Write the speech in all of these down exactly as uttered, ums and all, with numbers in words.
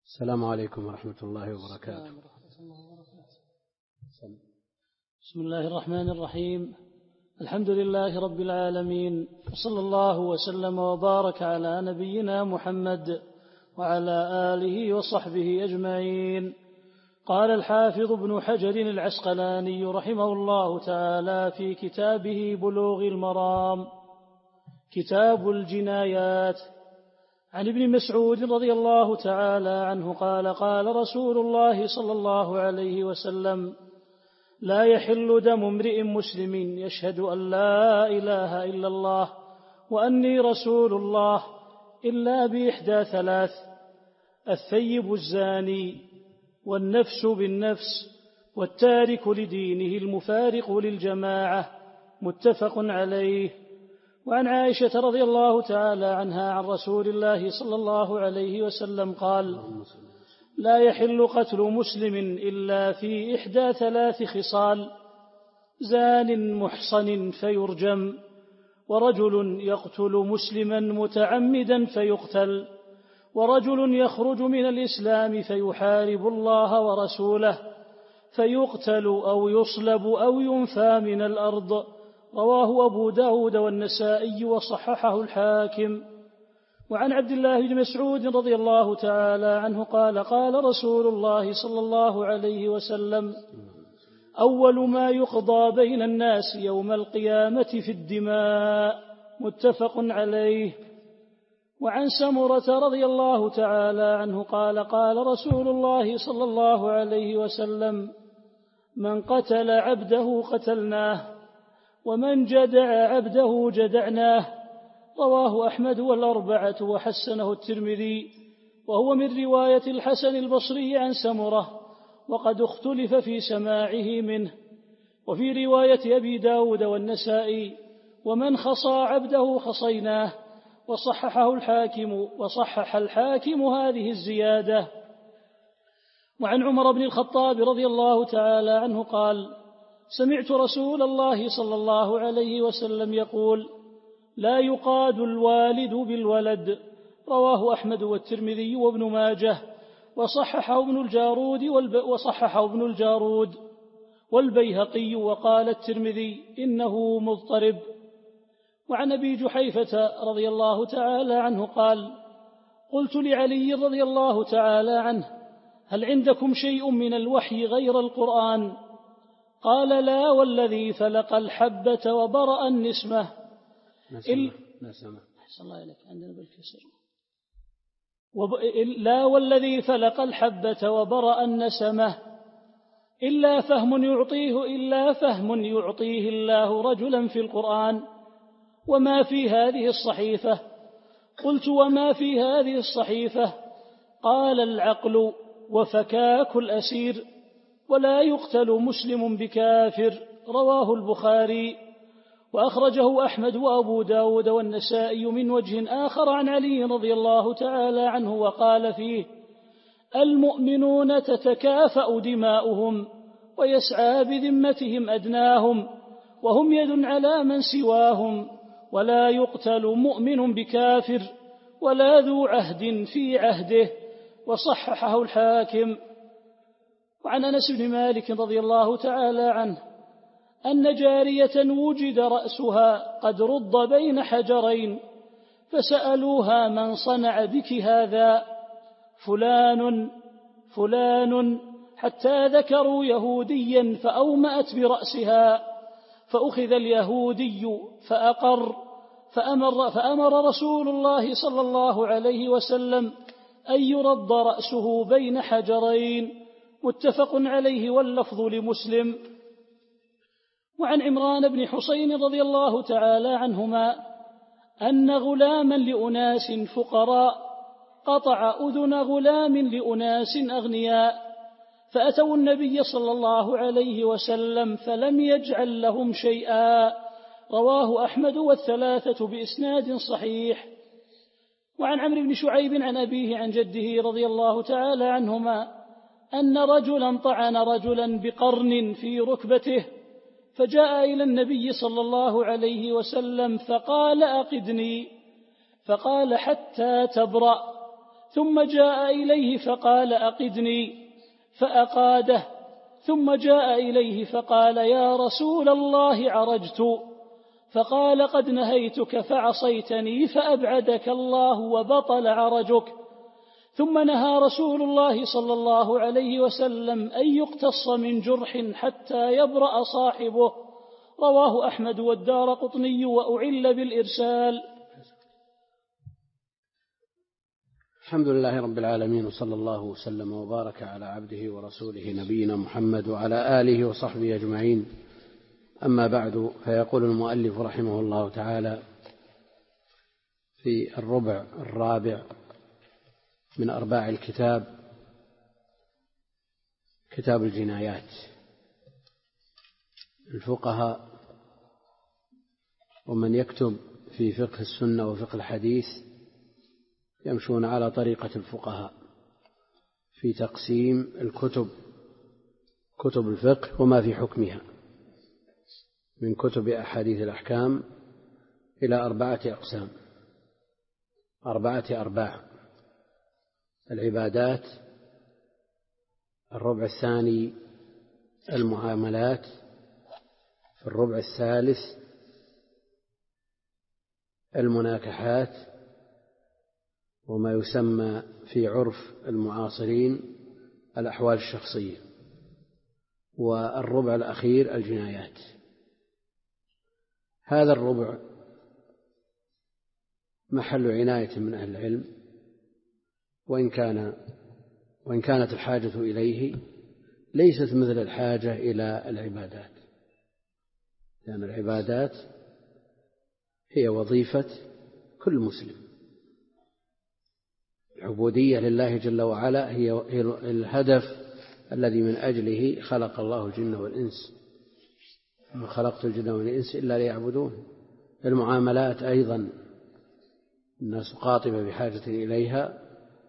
السلام عليكم ورحمة الله وبركاته. بسم الله الرحمن الرحيم. الحمد لله رب العالمين، وصلى الله وسلم وبارك على نبينا محمد وعلى آله وصحبه أجمعين. قال الحافظ ابن حجر العسقلاني رحمه الله تعالى في كتابه بلوغ المرام كتاب الجنايات عن ابن مسعود رضي الله تعالى عنه قال قال رسول الله صلى الله عليه وسلم: لا يحل دم امرئ مسلم يشهد أن لا إله إلا الله وأني رسول الله إلا بإحدى ثلاث: الثيب الزاني، والنفس بالنفس، والتارك لدينه المفارق للجماعة. متفق عليه. وعن عائشة رضي الله تعالى عنها عن رسول الله صلى الله عليه وسلم قال: لا يحل قتل مسلم إلا في إحدى ثلاث خصال: زان محصن فيرجم، ورجل يقتل مسلما متعمدا فيقتل، ورجل يخرج من الإسلام فيحارب الله ورسوله فيقتل أو يصلب أو ينفى من الأرض. رواه أبو داود والنسائي وصححه الحاكم. وعن عبد الله بن مسعود رضي الله تعالى عنه قال قال رسول الله صلى الله عليه وسلم: أول ما يقضى بين الناس يوم القيامة في الدماء. متفق عليه. وعن سمرة رضي الله تعالى عنه قال قال رسول الله صلى الله عليه وسلم: من قتل عبده قتلناه، ومن جدع عبده جدعناه. رواه أحمد والأربعة وحسنه الترمذي، وهو من رواية الحسن البصري عن سمرة، وقد اختلف في سماعه منه. وفي رواية أبي داود والنسائي: ومن خصى عبده خصيناه. وصححه الحاكم وصحح الحاكم هذه الزيادة. وعن عمر بن الخطاب رضي الله تعالى عنه قال: سمعت رسول الله صلى الله عليه وسلم يقول: لا يقاد الوالد بالولد. رواه أحمد والترمذي وابن ماجه، وصححه ابن الجارود وصححه ابن الجارود والبيهقي، وقال الترمذي إنه مضطرب. وعن أبي جحيفة رضي الله تعالى عنه قال: قلت لعلي رضي الله تعالى عنه: هل عندكم شيء من الوحي غير القرآن؟ قال: لا والذي فلق الحبة وبرأ النسمة. نسمة نسمة أحسن الله إليك، عندنا بالكسر. وب... لا والذي فلق الحبة وبرأ النسمة إلا فهم يعطيه إلا فهم يعطيه الله رجلا في القرآن. وما في هذه الصحيفة؟ قلت: وما في هذه الصحيفة؟ قال: العقل وفكاك الأسير، ولا يقتل مسلم بكافر. رواه البخاري. وأخرجه أحمد وأبو داود والنسائي من وجه آخر عن علي رضي الله تعالى عنه، وقال فيه: المؤمنون تتكافأ دماؤهم ويسعى بذمتهم أدناهم، وهم يد على من سواهم، ولا يقتل مؤمن بكافر ولا ذو عهد في عهده. وصححه الحاكم. وعن أنس بن مالك رضي الله تعالى عنه أن جارية وجد رأسها قد رد بين حجرين، فسألوها: من صنع بك هذا؟ فلان فلان، حتى ذكروا يهوديا فأومأت برأسها، فأخذ اليهودي فأقر، فأمر, فأمر رسول الله صلى الله عليه وسلم أن يرد رأسه بين حجرين. متفق عليه واللفظ لمسلم. وعن عمران بن حسين رضي الله تعالى عنهما أن غلاما لأناس فقراء قطع أذن غلام لأناس أغنياء، فأتوا النبي صلى الله عليه وسلم فلم يجعل لهم شيئا. رواه أحمد والثلاثة بإسناد صحيح. وعن عمرو بن شعيب عن أبيه عن جده رضي الله تعالى عنهما أن رجلا طعن رجلا بقرن في ركبته، فجاء إلى النبي صلى الله عليه وسلم فقال: أقدني. فقال: حتى تبرأ. ثم جاء إليه فقال أقدني فأقاده، ثم جاء إليه فقال يا رسول الله عرجت، فقال قد نهيتك فعصيتني فأبعدك الله وبطل عرجك. ثم نهى رسول الله صلى الله عليه وسلم أن يقتص من جرح حتى يبرأ صاحبه. رواه أحمد والدارقطني وأعل بالإرسال. الحمد لله رب العالمين، وصلى الله وسلم وبارك على عبده ورسوله نبينا محمد وعلى آله وصحبه أجمعين. أما بعد، فيقول المؤلف رحمه الله تعالى في الربع الرابع من أرباع الكتاب، كتاب الجنايات. الفقهاء ومن يكتب في فقه السنة وفقه الحديث يمشون على طريقة الفقهاء في تقسيم الكتب، كتب الفقه وما في حكمها، من كتب أحاديث الأحكام إلى أربعة أقسام، أربعة أرباع: العبادات، الربع الثاني المعاملات، في الربع الثالث المناكحات وما يسمى في عرف المعاصرين الأحوال الشخصية، والربع الأخير الجنايات. هذا الربع محل عناية من أهل العلم، وإن كان وإن كانت الحاجة إليه ليست مثل الحاجة إلى العبادات، لأن العبادات هي وظيفة كل مسلم. العبودية لله جل وعلا هي الهدف الذي من أجله خلق الله الجن والإنس، وما خلقت الجن والإنس إلا ليعبدون. المعاملات أيضا الناس قاطبة بحاجة إليها،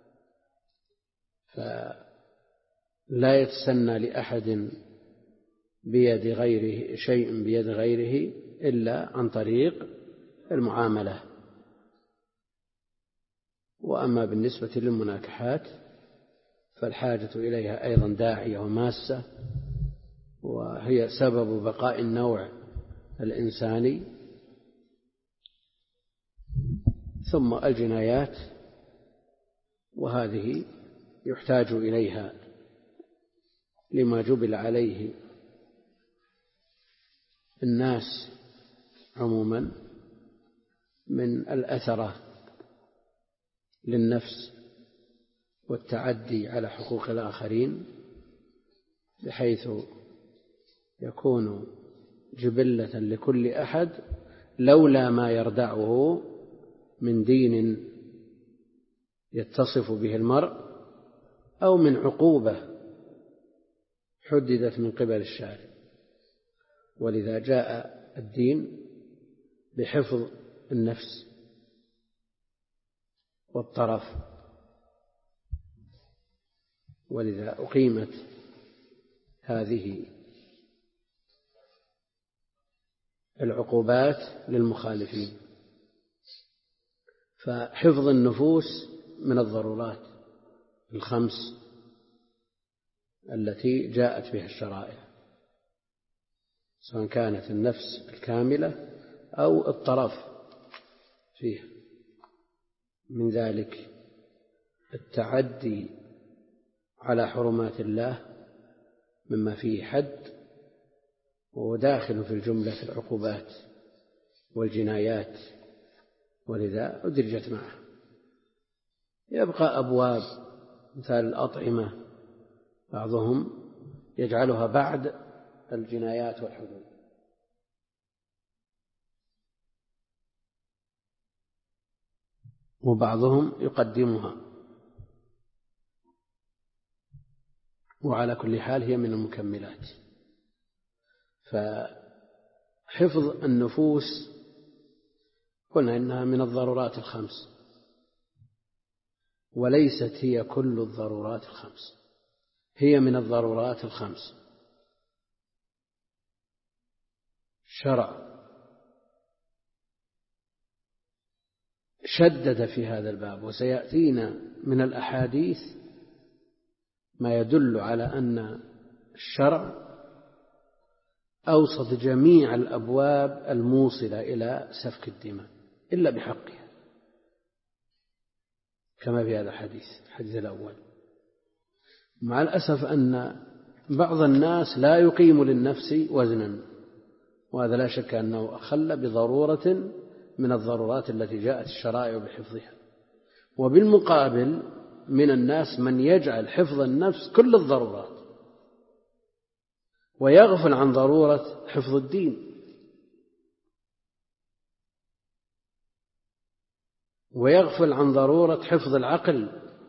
فلا يتسنى لأحد بيد غيره شيء بيد غيره إلا عن طريق المعاملة. وأما بالنسبة للمناكحات فالحاجة إليها أيضا داعية وماسة، وهي سبب بقاء النوع الإنساني. ثم الجنايات، وهذه يحتاج إليها لما جبل عليه الناس عموما من الأثرة للنفس والتعدي على حقوق الآخرين، بحيث يكون جبلة لكل أحد لولا ما يردعه من دين يتصف به المرء أو من عقوبة حددت من قبل الشارع. ولذا جاء الدين بحفظ النفس والطرف، ولذا أقيمت هذه العقوبات للمخالفين. فحفظ النفوس من الضرورات الخمس التي جاءت بها الشرائع، سواء كانت النفس الكاملة أو الطرف فيها. من ذلك التعدي على حرمات الله مما فيه حد، وهو داخل في الجملة العقوبات والجنايات، ولذا أدرجت معه. يبقى أبواب مثال الأطعمة بعضهم يجعلها بعد الجنايات والحدود، وبعضهم يقدمها، وعلى كل حال هي من المكملات. فحفظ النفوس قلنا إنها من الضرورات الخمس، وليست هي كل الضرورات الخمس، هي من الضرورات الخمس. الشرع شدد في هذا الباب، وسيأتينا من الأحاديث ما يدل على أن الشرع أوصد جميع الأبواب الموصلة إلى سفك الدماء إلا بحقها، كما في هذا الحديث الحديث الأول. مع الأسف أن بعض الناس لا يقيم للنفس وزنا، وهذا لا شك أنه أخل بضرورة من الضرورات التي جاءت الشرائع بحفظها. وبالمقابل من الناس من يجعل حفظ النفس كل الضرورات ويغفل عن ضرورة حفظ الدين، ويغفل عن ضرورة حفظ العقل،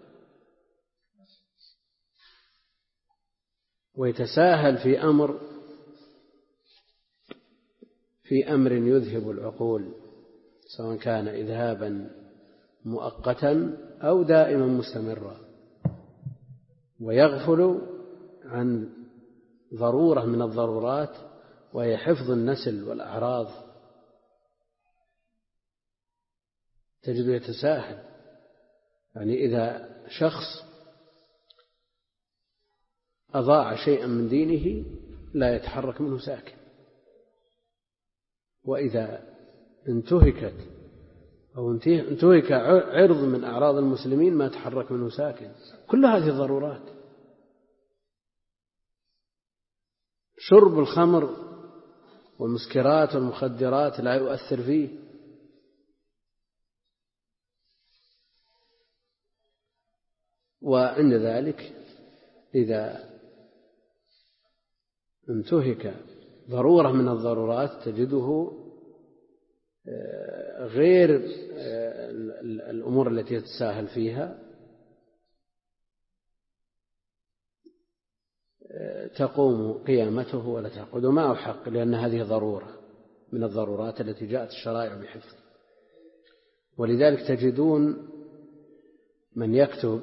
ويتساهل في أمر في أمر يذهب العقول، سواء كان إذهابا مؤقتا أو دائما مستمرا، ويغفل عن ضرورة من الضرورات وهي حفظ النسل والأعراض، تجد يتساهل. يعني إذا شخص أضاع شيئا من دينه لا يتحرك منه ساكن، وإذا انتهكت أو انتهك عرض من أعراض المسلمين ما يتحرك منه ساكن. كل هذه ضرورات. شرب الخمر والمسكرات والمخدرات لا يؤثر فيه، وعند ذلك إذا انتهك ضرورة من الضرورات تجده غير الأمور التي يتساهل فيها تقوم قيامته ولا تعقد معه حق، لأن هذه ضرورة من الضرورات التي جاءت الشرائع بحفظ. ولذلك تجدون من يكتب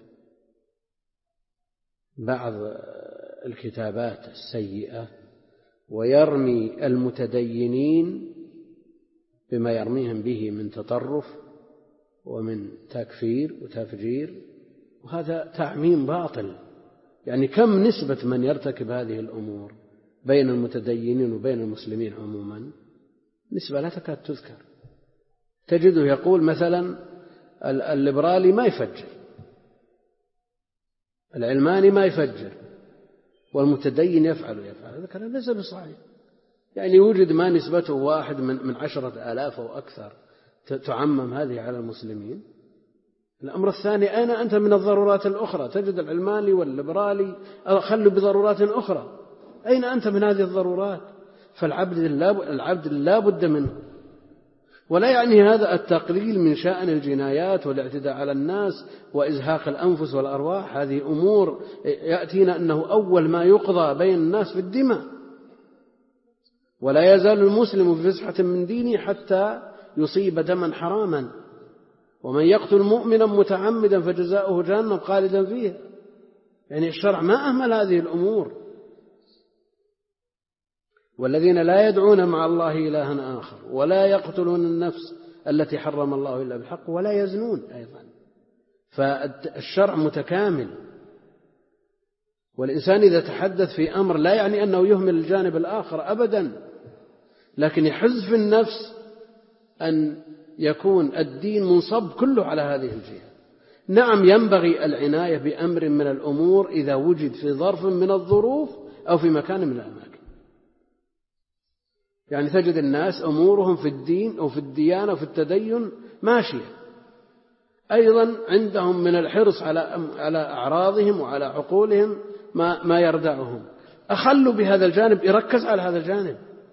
بعض الكتابات السيئة ويرمي المتدينين بما يرميهم به من تطرف ومن تكفير وتفجير، وهذا تعميم باطل. يعني كم نسبة من يرتكب هذه الأمور بين المتدينين وبين المسلمين عموما؟ نسبة لا تكاد تذكر. تجده يقول مثلا الليبرالي ما يفجر، العلماني ما يفجر، والمتدين يفعل ويفعل. هذا كلام ليس بصحيح. يعني يوجد ما نسبته واحد من من عشرة آلاف أو أكثر تعمم هذه على المسلمين. الأمر الثاني، أين أنت من الضرورات الأخرى؟ تجد العلماني والليبرالي أخلوا بضرورات أخرى، أين أنت من هذه الضرورات؟ فالعبد العبد لا بد منه. ولا يعني هذا التقليل من شأن الجنايات والاعتداء على الناس وإزهاق الأنفس والأرواح، هذه أمور يأتينا أنه أول ما يقضى بين الناس في الدماء، ولا يزال المسلم في فسحة من دينه حتى يصيب دما حراما، ومن يقتل مؤمنا متعمدا فجزاؤه جهنم خالدا فيها. يعني الشرع ما أهمل هذه الأمور. والذين لا يدعون مع الله إلها آخر ولا يقتلون النفس التي حرم الله إلا بالحق ولا يزنون أيضا. فالشرع متكامل. والإنسان إذا تحدث في أمر لا يعني أنه يهمل الجانب الآخر أبدا، لكن يحز في النفس أن يكون الدين منصب كله على هذه الجهة. نعم ينبغي العناية بأمر من الأمور إذا وجد في ظرف من الظروف أو في مكان من الأماكن. يعني تجد الناس أمورهم في الدين أو في الديانة وفي التدين ماشية، أيضا عندهم من الحرص على على أعراضهم وعلى عقولهم ما ما يردعهم. أخلوا بهذا الجانب، يركز على هذا الجانب،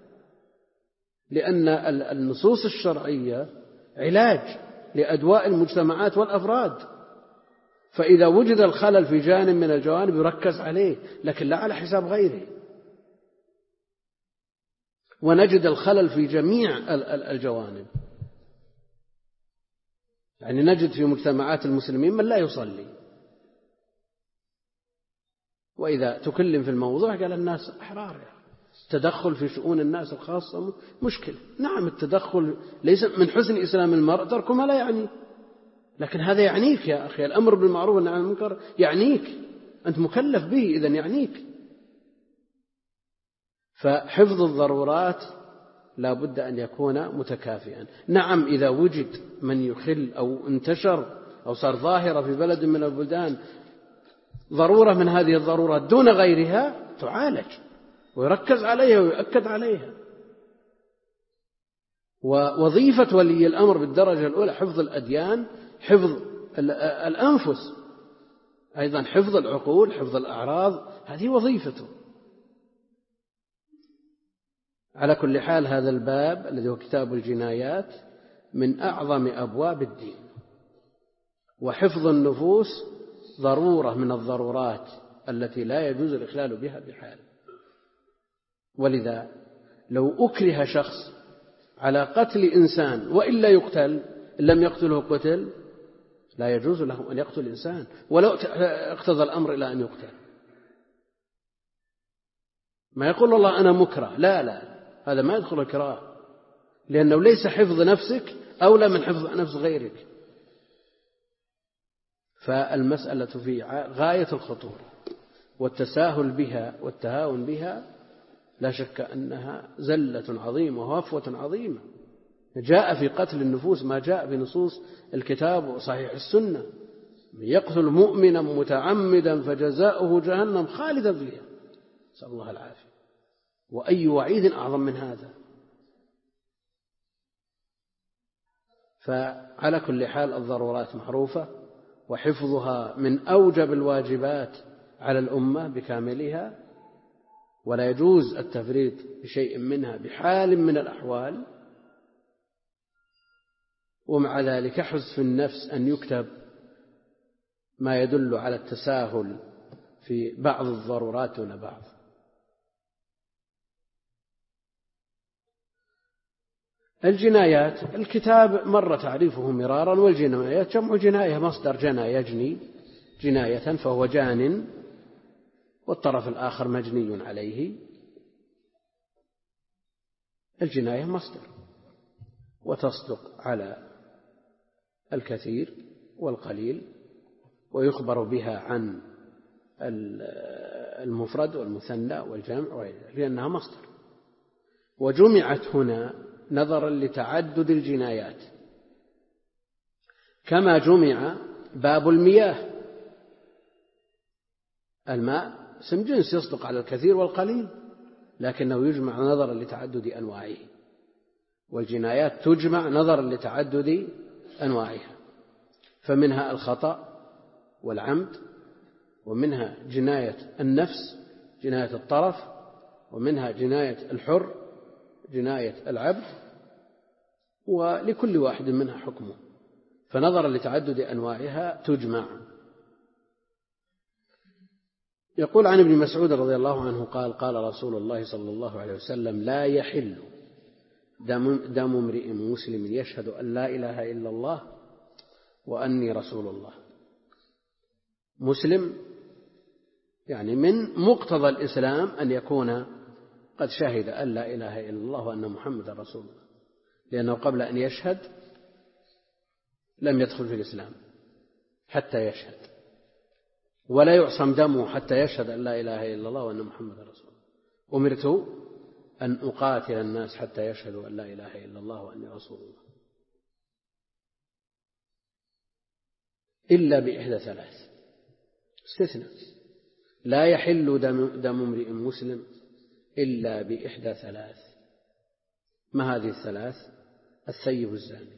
لأن النصوص الشرعية علاج لأدواء المجتمعات والأفراد. فإذا وجد الخلل في جانب من الجوانب يركز عليه، لكن لا على حساب غيره. ونجد الخلل في جميع الجوانب. يعني نجد في مجتمعات المسلمين من لا يصلي، وإذا تكلم في الموضوع قال الناس أحرار، التدخل في شؤون الناس الخاصة مشكلة. نعم التدخل ليس من حسن إسلام المرء ترك ما لا يعنيه، لكن هذا يعنيك يا أخي، الأمر بالمعروف والنهي عن المنكر يعنيك، أنت مكلف به، إذن يعنيك. فحفظ الضرورات لا بد أن يكون متكافئا. نعم إذا وجد من يخل أو انتشر أو صار ظاهرة في بلد من البلدان ضرورة من هذه الضرورات دون غيرها تعالج ويركز عليها ويؤكد عليها. ووظيفة ولي الأمر بالدرجة الأولى حفظ الأديان، حفظ الأنفس، أيضا حفظ العقول، حفظ الأعراض، هذه وظيفته. على كل حال هذا الباب الذي هو كتاب الجنايات من أعظم أبواب الدين، وحفظ النفوس ضرورة من الضرورات التي لا يجوز الإخلال بها بحال. ولذا لو أكره شخص على قتل إنسان وإلا يقتل، إن لم يقتله قتل، لا يجوز له أن يقتل إنسان ولو اقتضى الأمر إلى أن يقتل. ما يقول الله أنا مكره، لا لا، هذا ما يدخل الكراهة، لأنه ليس حفظ نفسك أولى من حفظ نفس غيرك. فالمسألة في غاية الخطورة، والتساهل بها والتهاون بها لا شك أنها زلة عظيمة وهفوة عظيمة. جاء في قتل النفوس ما جاء بنصوص الكتاب وصحيح السنة: يقتل مؤمنا متعمدا فجزاؤه جهنم خالدا فيها، نسأل الله العافية. وأي وعيد أعظم من هذا؟ فعلى كل حال الضرورات معروفة، وحفظها من أوجب الواجبات على الأمة بكاملها، ولا يجوز التفريط بشيء منها بحال من الأحوال. ومع ذلك حزن في النفس أن يكتب ما يدل على التساهل في بعض الضرورات دون بعض. الجنايات، الكتاب مر تعريفه مرارا، والجنايات جمع جناية، مصدر جنى يجني جناية فهو جان، والطرف الآخر مجني عليه. الجناية مصدر، وتصدق على الكثير والقليل، ويخبر بها عن المفرد والمثنى والجمع لأنها مصدر. وجمعت هنا نظرا لتعدد الجنايات، كما جمع باب المياه. الماء اسم جنس يصدق على الكثير والقليل، لكنه يجمع نظرا لتعدد أنواعه، والجنايات تجمع نظرا لتعدد أنواعها. فمنها الخطأ والعمد، ومنها جناية النفس جناية الطرف، ومنها جناية الحر جناية العبد، ولكل واحد منها حكمه، فنظرا لتعدد أنواعها تجمع. يقول عن ابن مسعود رضي الله عنه قال: قال رسول الله صلى الله عليه وسلم: لا يحل دم امرئ مسلم يشهد أن لا إله إلا الله وأني رسول الله. مسلم يعني من مقتضى الإسلام أن يكون قد شهد أن لا إله إلا الله وأن محمد رسول الله، لأنه قبل أن يشهد لم يدخل في الإسلام حتى يشهد، ولا يعصم دمه حتى يشهد أن لا إله إلا الله وأن محمد رسول الله. أمرت أن أقاتل الناس حتى يشهدوا أن لا إله إلا الله وأني رسول الله، إلا بإحدى ثلاث، استثناء: لا يحل دم امرئ مسلم إلا بإحدى ثلاث. ما هذه الثلاث؟ الثيب الزاني،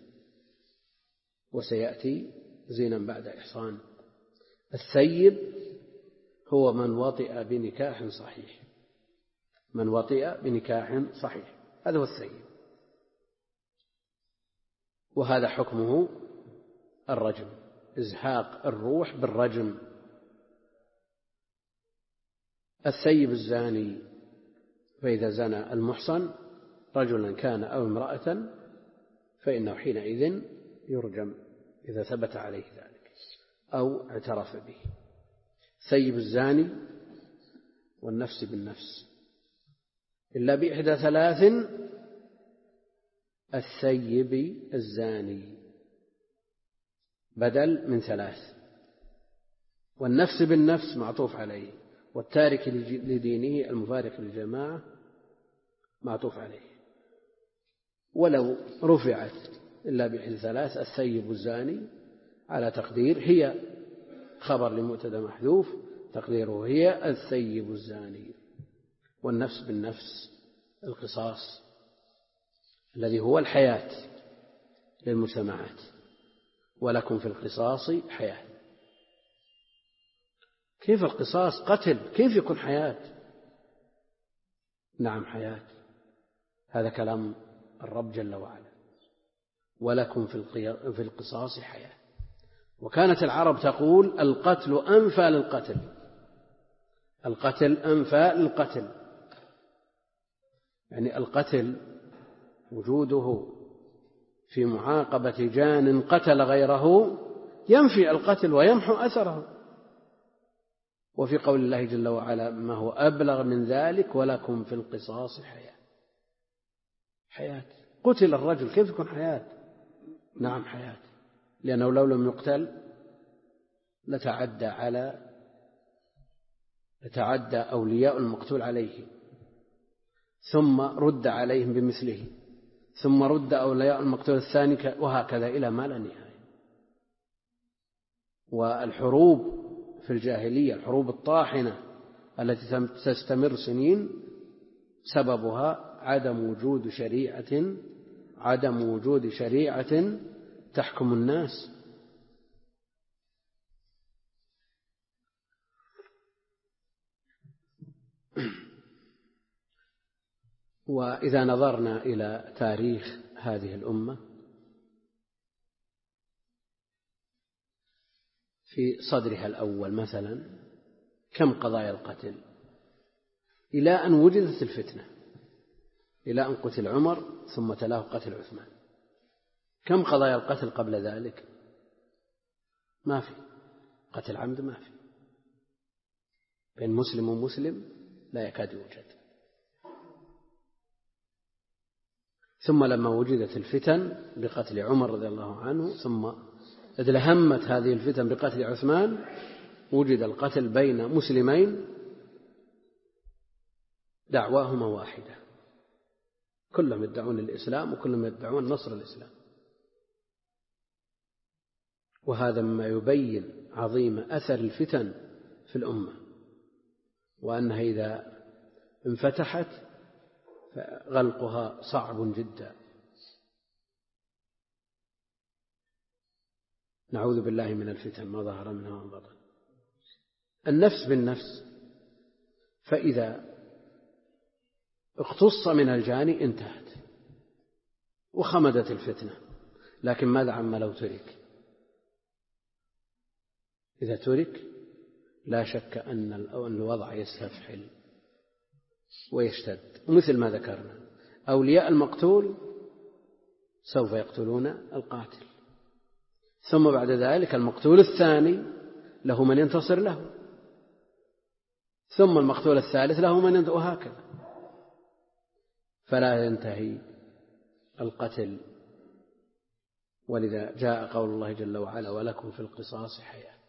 وسيأتي زينا بعد إحصان. الثيب هو من وطئ بنكاح صحيح، من وطئ بنكاح صحيح، هذا هو الثيب، وهذا حكمه الرجم، إزهاق الروح بالرجم. الثيب الزاني فإذا زنى المحصن رجلا كان أو امرأة فإنه حينئذ يرجم إذا ثبت عليه ذلك أو اعترف به. ثيب الزاني والنفس بالنفس إلا بإحدى ثلاث: الثيب الزاني، بدل من ثلاث. والنفس بالنفس معطوف عليه، والتارك لدينه المفارق للجماعة معطوف عليه. ولو رفعت إلا بإحدى ثلاث: الثيب الزاني، على تقدير هي خبر لمبتدأ محذوف، تقديره هي الثيب الزاني. والنفس بالنفس القصاص الذي هو الحياة للمجتمعات، ولكم في القصاص حياة. كيف القصاص؟ قتل، كيف يكون حياة؟ نعم حياة، هذا كلام الرب جل وعلا، ولكم في القصاص حياة. وكانت العرب تقول: القتل أنفى للقتل، القتل أنفى للقتل، يعني القتل وجوده في معاقبة جان قتل غيره ينفي القتل ويمحو أثره. وفي قول الله جل وعلا ما هو أبلغ من ذلك: ولكم في القصاص حياة. حياة، قتل الرجل كيف يكون حياة؟ نعم حياة، لأنه لو لم يقتل لتعدى على لتعدى أولياء المقتول عليه، ثم رد عليهم بمثله، ثم رد أولياء المقتول الثاني، وهكذا إلى ما لا نهاية. والحروب في الجاهلية، الحروب الطاحنة التي تستمر سنين، سببها عدم وجود شريعة عدم وجود شريعة تحكم الناس. وإذا نظرنا إلى تاريخ هذه الأمة في صدرها الأول مثلا، كم قضايا القتل إلى أن وجدت الفتنة، إلى أن قتل عمر ثم تلاه قتل عثمان. كم قضايا القتل قبل ذلك؟ ما في قتل عمد، ما في، بين مسلم ومسلم لا يكاد يوجد. ثم لما وجدت الفتن بقتل عمر رضي الله عنه، ثم ادلهمت هذه الفتن بقتل عثمان، وجد القتل بين مسلمين دعواهما واحدة، كلهم يدعون الإسلام وكلهم يدعون نصر الإسلام. وهذا مما يبين عظيم أثر الفتن في الأمة، وأنها إذا انفتحت فغلقها صعب جدا. نعوذ بالله من الفتن ما ظهر منها وما بطن. النفس بالنفس، فإذا اقتص من الجاني انتهت وخمدت الفتنة. لكن ماذا عما لو ترك؟ إذا ترك لا شك أن الوضع يستفحل ويشتد. ومثل ما ذكرنا أولياء المقتول سوف يقتلون القاتل، ثم بعد ذلك المقتول الثاني له من ينتصر له، ثم المقتول الثالث له من ينتصر، وهكذا، فلا ينتهي القتل. ولذا جاء قول الله جل وعلا: ولكم في القصاص حياة.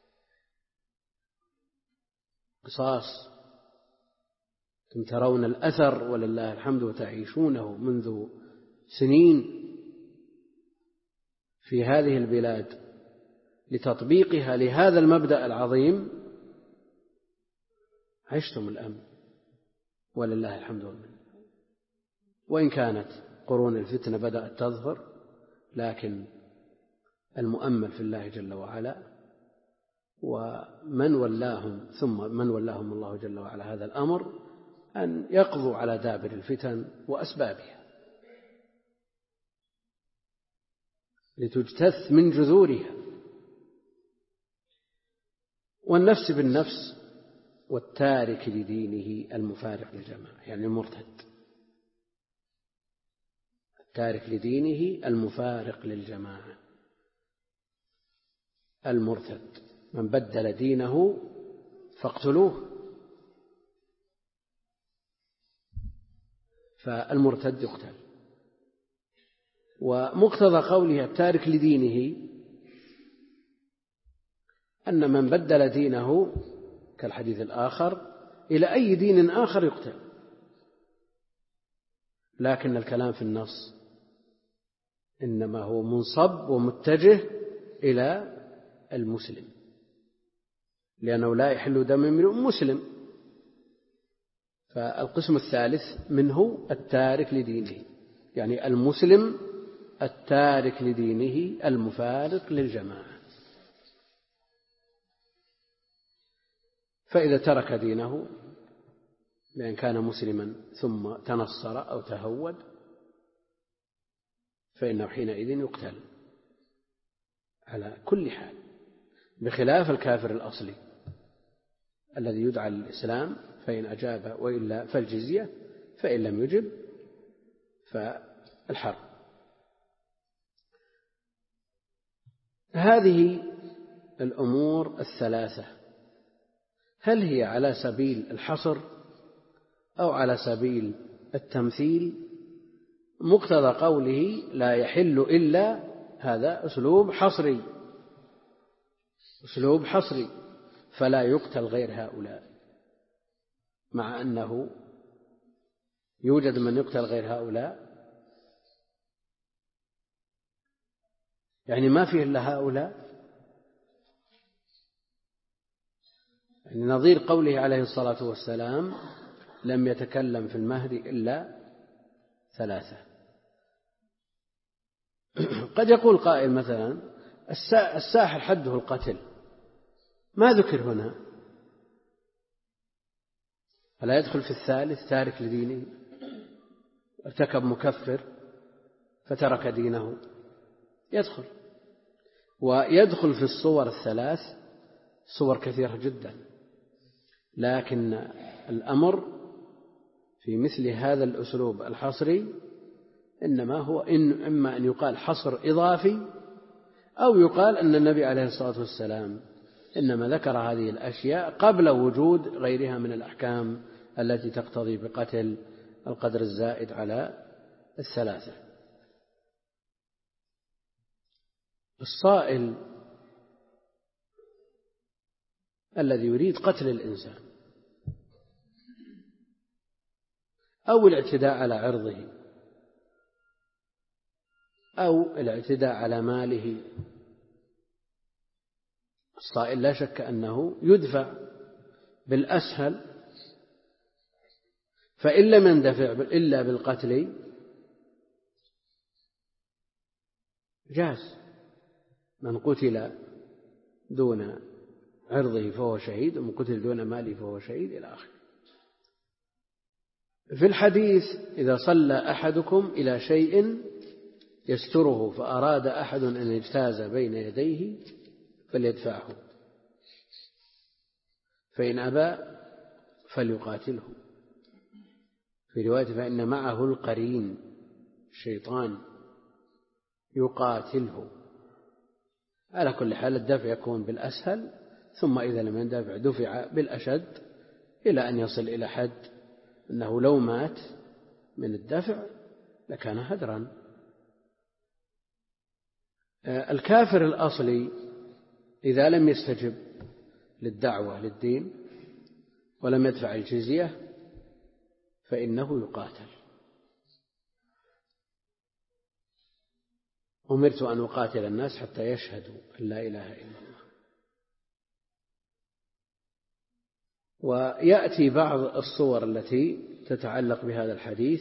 قصاص أنتم ترون الأثر ولله الحمد وتعيشونه منذ سنين في هذه البلاد لتطبيقها لهذا المبدأ العظيم. عشتم الأمن ولله الحمد والمنة. وإن كانت قرون الفتنة بدأت تظهر، لكن المؤمل في الله جل وعلا ومن ولاهم ثم من ولاهم الله جل وعلا هذا الأمر أن يقضوا على دابر الفتن وأسبابها لتجتث من جذورها. والنفس بالنفس، والتارك لدينه المفارق للجماعة، يعني المرتد. التارك لدينه المفارق للجماعة، المرتد من بدل دينه فاقتلوه. فالمرتد يقتل. ومقتضى قوله التارك لدينه أن من بدل دينه كالحديث الآخر إلى أي دين آخر يقتل، لكن الكلام في النص إنما هو منصب ومتجه إلى المسلم، لأنه لا يحل دم امرئ مسلم. فالقسم الثالث منه التارك لدينه، يعني المسلم التارك لدينه المفارق للجماعة. فإذا ترك دينه لأن كان مسلما ثم تنصر أو تهود فإنه حينئذ يقتل على كل حال، بخلاف الكافر الأصلي الذي يدعى للإسلام، فإن أجاب وإلا فالجزية، فإن لم يجب فالحرب. هذه الأمور الثلاثة هل هي على سبيل الحصر أو على سبيل التمثيل؟ مقتضى قوله لا يحل إلا، هذا أسلوب حصري، أسلوب حصري، فلا يقتل غير هؤلاء، مع أنه يوجد من يقتل غير هؤلاء، يعني ما فيه إلا هؤلاء. يعني نظير قوله عليه الصلاة والسلام لم يتكلم في المهد إلا ثلاثة. قد يقول قائل مثلا الساحر حده القتل، ما ذكر هنا، فلا يدخل في الثالث تارك لدينه، ارتكب مكفر فترك دينه، يدخل. ويدخل في الصور الثلاث صور كثيرة جدا، لكن الأمر في مثل هذا الأسلوب الحصري إنما هو إن إما أن يقال حصر إضافي، أو يقال أن النبي عليه الصلاة والسلام إنما ذكر هذه الأشياء قبل وجود غيرها من الأحكام التي تقتضي بقتل القدر الزائد على الثلاثة. الصائل الذي يريد قتل الإنسان أو الاعتداء على عرضه أو الاعتداء على ماله، الصائل لا شك أنه يدفع بالأسهل، فإن لم يندفع إلا بالقتل جاز، من قتل دون عرضه فهو شهيد، ومن قتل دون ماله فهو شهيد إلى آخره. في الحديث إذا صلى أحدكم إلى شيء يستره فأراد أحد أن يجتاز بين يديه فليدفعه، فإن أبى فليقاتله. في رواية فإن معه القرين الشيطان يقاتله. على كل حال الدفع يكون بالأسهل، ثم إذا لم يندفع دفع بالأشد إلى أن يصل إلى حد أنه لو مات من الدفع لكان هدرا. الكافر الأصلي إذا لم يستجب للدعوة للدين ولم يدفع الجزية فإنه يقاتل. أمرت أن أقاتل الناس حتى يشهدوا أن لا إله إلا الله. ويأتي بعض الصور التي تتعلق بهذا الحديث.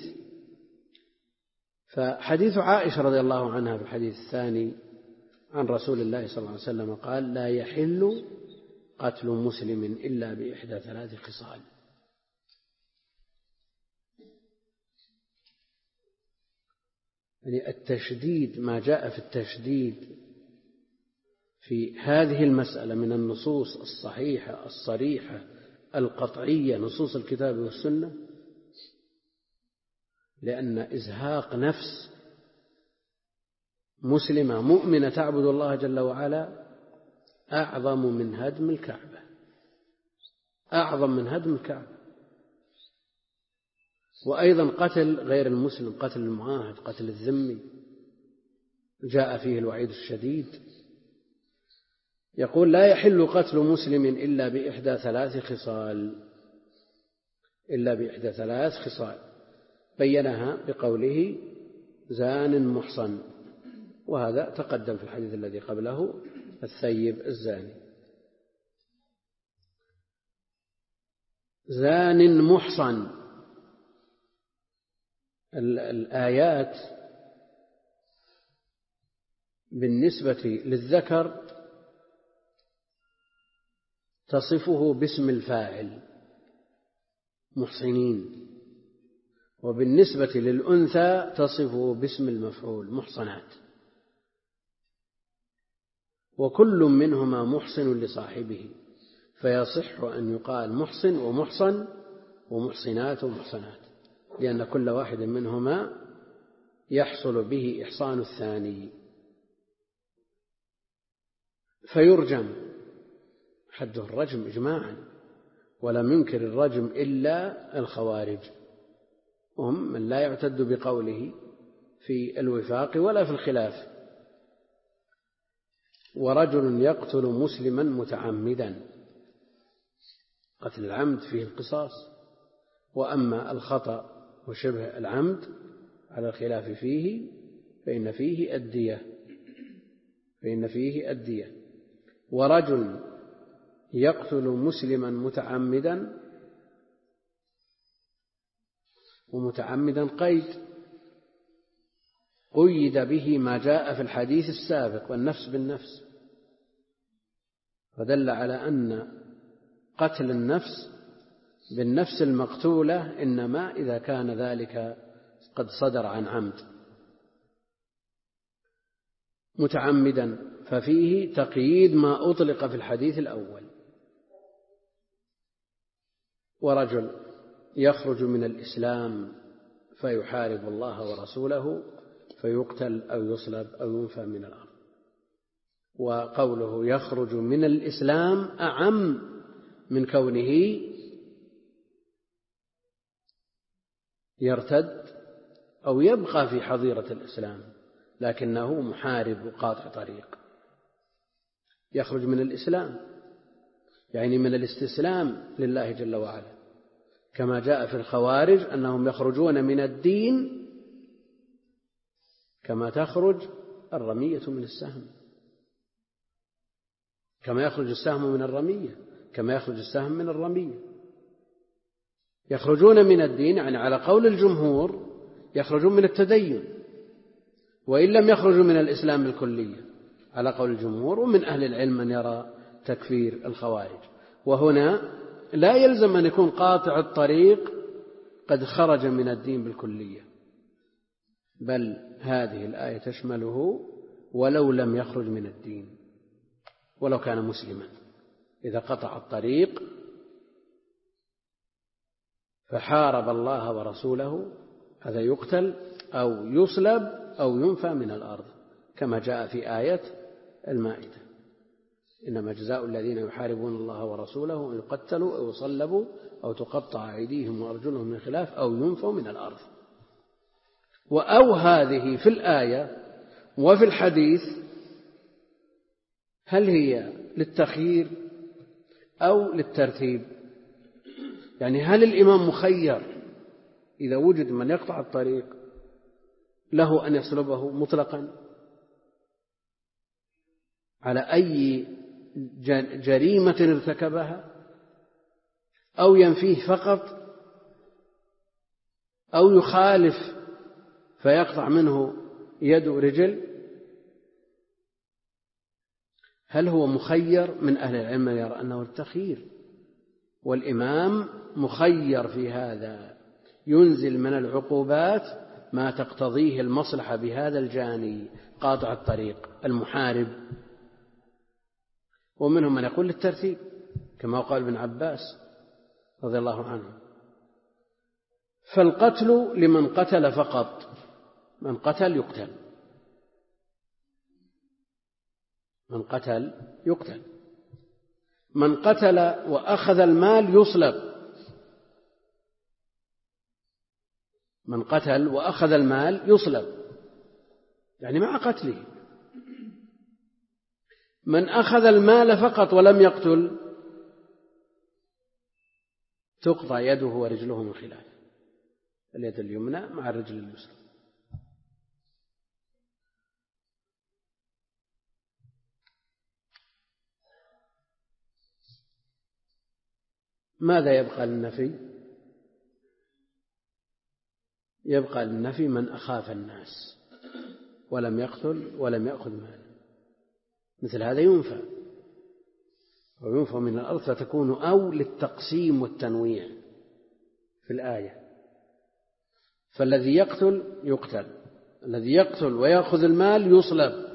فحديث عائشة رضي الله عنها في الحديث الثاني عن رسول الله صلى الله عليه وسلم قال لا يحل قتل مسلم إلا بإحدى ثلاث خصال. يعني التشديد، ما جاء في التشديد في هذه المسألة من النصوص الصحيحة الصريحة القطعية، نصوص الكتاب والسنة، لأن إزهاق نفس مسلمة مؤمنة تعبد الله جل وعلا أعظم من هدم الكعبة، أعظم من هدم الكعبة. وأيضا قتل غير المسلم، قتل المعاهد، قتل الذمي، جاء فيه الوعيد الشديد. يقول: لا يحل قتل مسلم إلا بإحدى ثلاث خصال، إلا بإحدى ثلاث خصال بينها بقوله: زان محصن، وهذا تقدم في الحديث الذي قبله: الثيب الزاني. زان محصن، الآيات بالنسبة للذكر تصفه باسم الفاعل محصنين، وبالنسبة للأنثى تصفه باسم المفعول محصنات، وكل منهما محصن لصاحبه، فيصح أن يقال محصن ومحصن ومحصنات ومحصنات، لأن كل واحد منهما يحصل به إحصان الثاني. فيرجم، حده الرجم إجماعا، ولم ينكر الرجم إلا الخوارج، وهم من لا يعتد بقوله في الوفاق ولا في الخلاف. ورجل يقتل مسلما متعمدا، قتل العمد فيه القصاص، وأما الخطأ وشبه العمد على الخلاف فيه فإن فيه الدية، فإن فيه الدية. ورجل يقتل مسلما متعمدا، ومتعمدا قيد، قيد به ما جاء في الحديث السابق: والنفس بالنفس، فدل على أن قتل النفس بالنفس المقتولة إنما إذا كان ذلك قد صدر عن عمد. متعمدا ففيه تقييد ما أطلق في الحديث الأول. ورجل يخرج من الإسلام فيحارب الله ورسوله فيقتل أو يصلب أو ينفى من الأرض. وقوله يخرج من الإسلام أعم من كونه يرتد أو يبقى في حظيرة الإسلام، لكنه محارب وقاطع طريق. يخرج من الإسلام يعني من الاستسلام لله جل وعلا، كما جاء في الخوارج أنهم يخرجون من الدين كما تخرج الرمية من السهم، كما يخرج السهم من الرمية، كما يخرج السهم من الرمية. يخرجون من الدين يعني على قول الجمهور يخرجون من التدين، وإن لم يخرجوا من الإسلام الكلية على قول الجمهور. ومن أهل العلم من يرى تكفير الخوارج. وهنا لا يلزم أن يكون قاطع الطريق قد خرج من الدين بالكلية، بل هذه الآية تشمله ولو لم يخرج من الدين، ولو كان مسلما، إذا قطع الطريق فحارب الله ورسوله هذا يقتل أو يصلب أو ينفى من الأرض، كما جاء في آية المائدة: إنما جزاء الذين يحاربون الله ورسوله أن يقتلوا أو يصلبوا أو تقطع أيديهم وأرجلهم من خلاف أو ينفوا من الأرض. وأو هذه في الآية وفي الحديث هل هي للتخيير أو للترتيب؟ يعني هل الإمام مخير إذا وجد من يقطع الطريق له أن يصلبه مطلقا على أي جريمة ارتكبها، أو ينفيه فقط، أو يخالف فيقطع منه يد ورجل؟ هل هو مخير؟ من أهل العلم يرى أنه التخيير، والإمام مخير في هذا، ينزل من العقوبات ما تقتضيه المصلحة بهذا الجاني قاطع الطريق المحارب. ومنهم من يقول للترتيب كما قال ابن عباس رضي الله عنه: فالقتل لمن قتل فقط، من قتل يقتل، من قتل يقتل، من قتل وأخذ المال يصلب، من قتل وأخذ المال يصلب، يعني مع قتله. من أخذ المال فقط ولم يقتل تقطع يده ورجله من خلاف، اليد اليمنى مع الرجل اليسرى. ماذا يبقى للنفي؟ يبقى للنفي من أخاف الناس ولم يقتل ولم يأخذ مالا، مثل هذا ينفى، وينفى من الأرض، فتكون أو للتقسيم والتنويع في الآية. فالذي يقتل يقتل، الذي يقتل ويأخذ المال يصلب،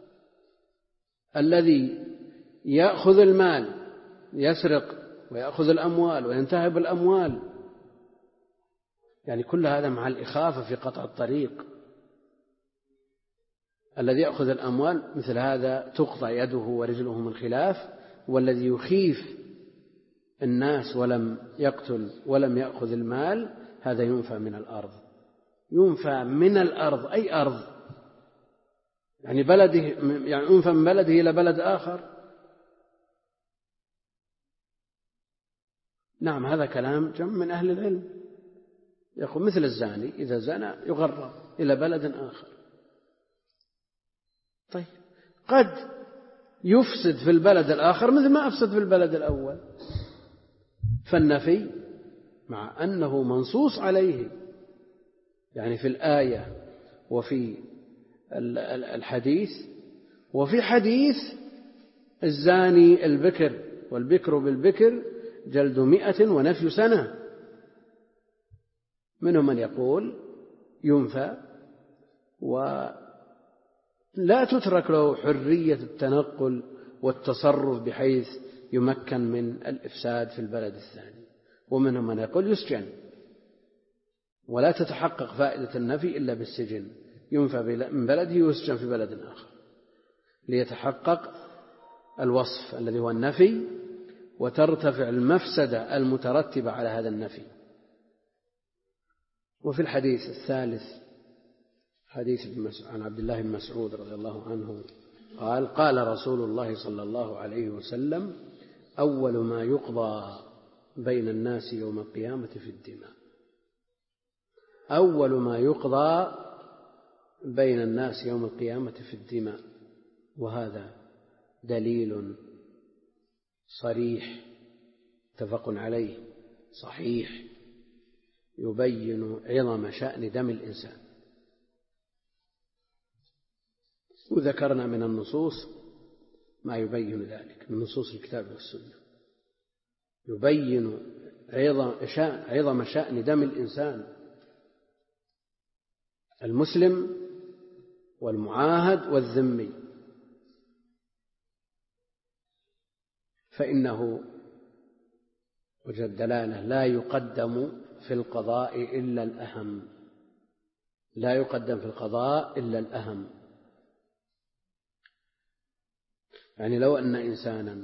الذي يأخذ المال يسرق ويأخذ الأموال وينتهب الأموال، يعني كل هذا مع الإخافة في قطع الطريق. الذي يأخذ الأموال مثل هذا تقطع يده ورجله من خلاف، والذي يخيف الناس ولم يقتل ولم يأخذ المال هذا ينفى من الأرض. ينفى من الأرض أي أرض، يعني بلده، يعني ينفى من بلده إلى بلد آخر. نعم، هذا كلام جمع من أهل العلم، يقول مثل الزاني إذا زنى يغرب إلى بلد آخر. طيب قد يفسد في البلد الآخر مثل ما أفسد في البلد الأول. فالنفي مع أنه منصوص عليه، يعني في الآية وفي الحديث، وفي حديث الزاني البكر والبكر بالبكر جلد مئة ونفي سنة. منهم من يقول ينفى ولا تترك له حرية التنقل والتصرف بحيث يمكن من الإفساد في البلد الثاني، ومنهم من يقول يسجن ولا تتحقق فائدة النفي إلا بالسجن، ينفى من بلده ويسجن في بلد آخر ليتحقق الوصف الذي هو النفي وترتفع المفسدة المترتبة على هذا النفي. وفي الحديث الثالث حديث عن عبد الله بن مسعود رضي الله عنه قال: قال رسول الله صلى الله عليه وسلم: أول ما يقضى بين الناس يوم القيامة في الدماء. أول ما يقضى بين الناس يوم القيامة في الدماء، وهذا دليل صريح متفق عليه صحيح يبين عظم شأن دم الإنسان. وذكرنا من النصوص ما يبين ذلك من نصوص الكتاب والسنة، يبين عظم شأن دم الإنسان المسلم والمعاهد والذمي، فإنه وجد دلالة لا يقدم في القضاء إلا الأهم، لا يقدم في القضاء إلا الأهم. يعني لو أن إنسانا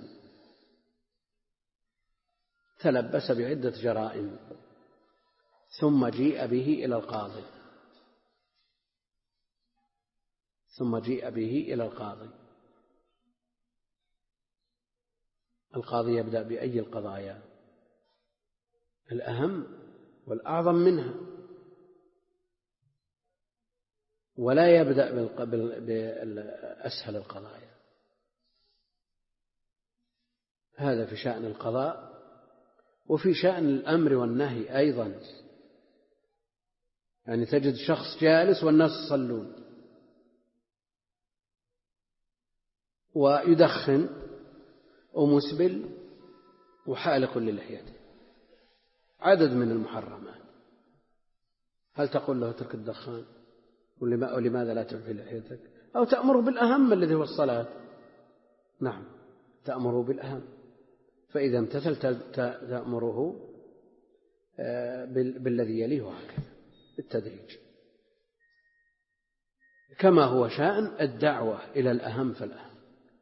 تلبس بعدة جرائم ثم جيء به إلى القاضي ثم جيء به إلى القاضي القاضي يبدأ بأي القضايا؟ الأهم والأعظم منها، ولا يبدأ بأسهل القضايا. هذا في شأن القضاء. وفي شأن الأمر والنهي أيضا، يعني تجد شخص جالس والناس يصلون ويدخن ومسبل وحالق للحيته، عدد من المحرمات. هل تقول له اترك الدخان ولماذا لا تعفي لحيتك؟ أو تأمره بالأهم الذي هو الصلاة؟ نعم، تأمره بالأهم، فإذا امتثل تأمره بالذي يليه وهكذا بالتدريج، كما هو شأن الدعوة إلى الأهم فالأهم.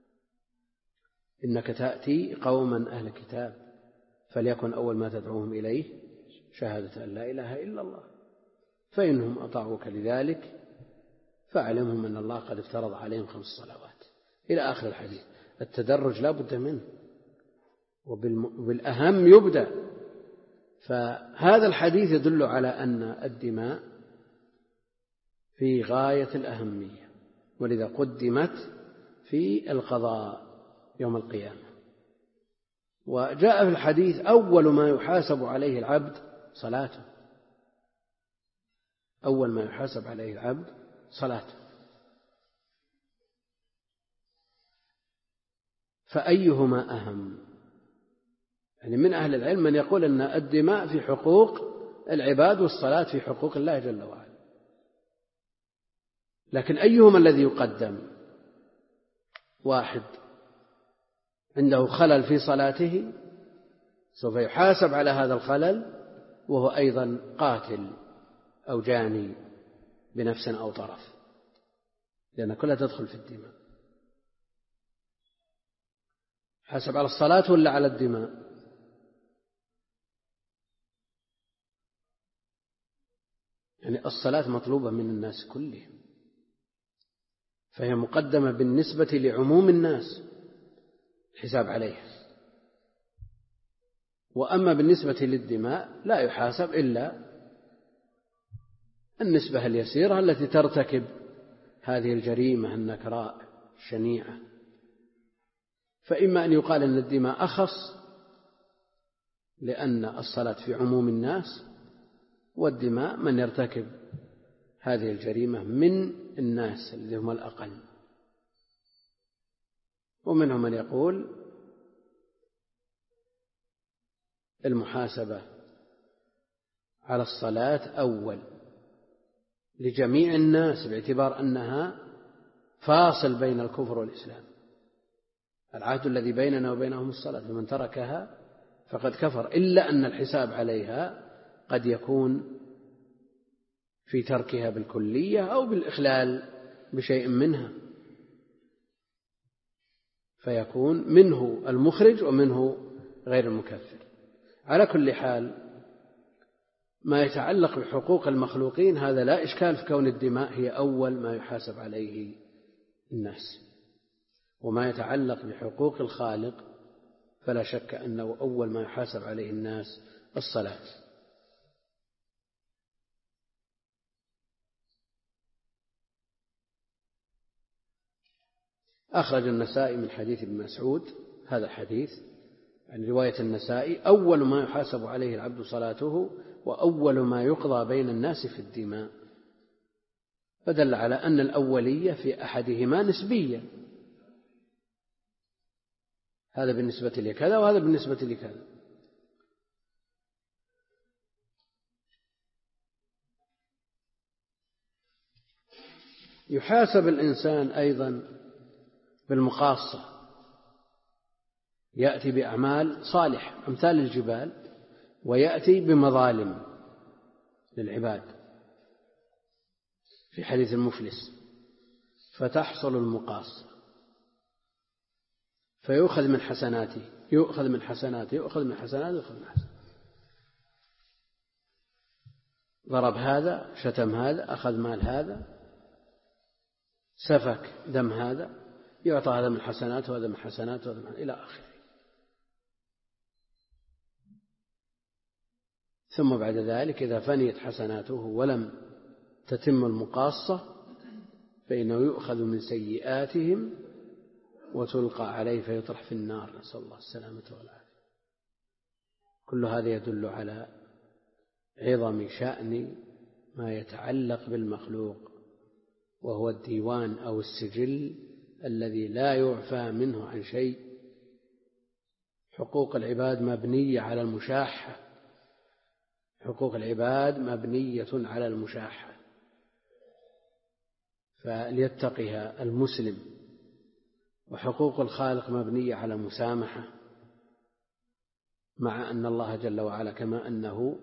إنك تأتي قوما أهل كتاب فليكن أول ما تدعوهم إليه شهادة أن لا إله إلا الله، فإنهم أطاعوك لذلك فاعلمهم أن الله قد افترض عليهم خمس صلوات إلى آخر الحديث. التدرج لا بد منه، وبالأهم يبدأ. فهذا الحديث يدل على أن الدماء في غاية الأهمية، ولذا قدمت في القضاء يوم القيامة. وجاء في الحديث أول ما يحاسب عليه العبد صلاته، أول ما يحاسب عليه العبد صلاته. فأيهما أهم؟ يعني من أهل العلم من يقول أن الدماء في حقوق العباد والصلاة في حقوق الله جل وعلا، لكن أيهما الذي يقدم؟ واحد عنده خلل في صلاته سوف يحاسب على هذا الخلل، وهو أيضا قاتل أو جاني بنفس أو طرف، لأن كلها تدخل في الدماء. حاسب على الصلاة ولا على الدماء؟ يعني الصلاة مطلوبة من الناس كلهم، فهي مقدمة بالنسبة لعموم الناس الحساب عليها. وأما بالنسبة للدماء لا يحاسب إلا النسبة اليسيرة التي ترتكب هذه الجريمة النكراء الشنيعة. فإما أن يقال أن الدماء أخص لأن الصلاة في عموم الناس، والدماء من يرتكب هذه الجريمة من الناس الذين هم الأقل. ومنهم من يقول المحاسبة على الصلاة أول لجميع الناس، باعتبار أنها فاصل بين الكفر والإسلام. العهد الذي بيننا وبينهم الصلاة، فمن تركها فقد كفر، إلا أن الحساب عليها قد يكون في تركها بالكلية أو بالإخلال بشيء منها، فيكون منه المخرج ومنه غير المكفر. على كل حال ما يتعلق بحقوق المخلوقين هذا لا إشكال في كون الدماء هي أول ما يحاسب عليه الناس، وما يتعلق بحقوق الخالق فلا شك أنه أول ما يحاسب عليه الناس الصلاة. أخرج النسائي من حديث ابن مسعود هذا الحديث عن رواية النسائي: أول ما يحاسب عليه العبد صلاته، وأول ما يقضى بين الناس في الدماء. فدل على أن الأولية في أحدهما نسبية، هذا بالنسبة لكذا وهذا بالنسبة لكذا. يحاسب الإنسان أيضا بالمقاصة، يأتي بأعمال صالحة أمثال الجبال، ويأتي بمظالم للعباد في حديث المفلس، فتحصل المقاصة فيؤخذ من حسناته يؤخذ من حسناته يؤخذ من حسناته يؤخذ من حسناته. ضرب هذا، شتم هذا، أخذ مال هذا، سفك دم هذا، يعطى هذا من حسناته وهذا من حسناته وهذا من إلى آخره. ثم بعد ذلك إذا فنيت حسناته ولم تتم المقاصة فإنه يؤخذ من سيئاتهم وتلقى عليه فيطرح في النار، نسأل الله السلامة والعافية. كل هذا يدل على عظم شأن ما يتعلق بالمخلوق، وهو الديوان أو السجل الذي لا يعفى منه عن شيء. حقوق العباد مبنية على المشاحة، حقوق العباد مبنية على المشاحة، فليتقها المسلم. وحقوق الخالق مبنية على مسامحة، مع أن الله جل وعلا كما أنه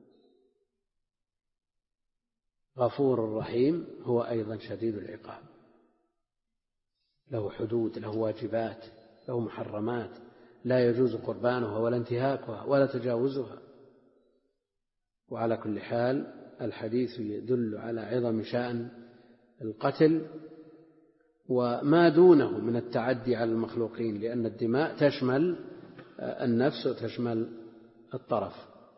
غفور رحيم هو أيضا شديد العقاب، له حدود، له واجبات، له محرمات لا يجوز قربانها ولا انتهاكها ولا تجاوزها. وعلى كل حال الحديث يدل على عظم شأن القتل وما دونه من التعدي على المخلوقين، لأن الدماء تشمل النفس وتشمل الطرف.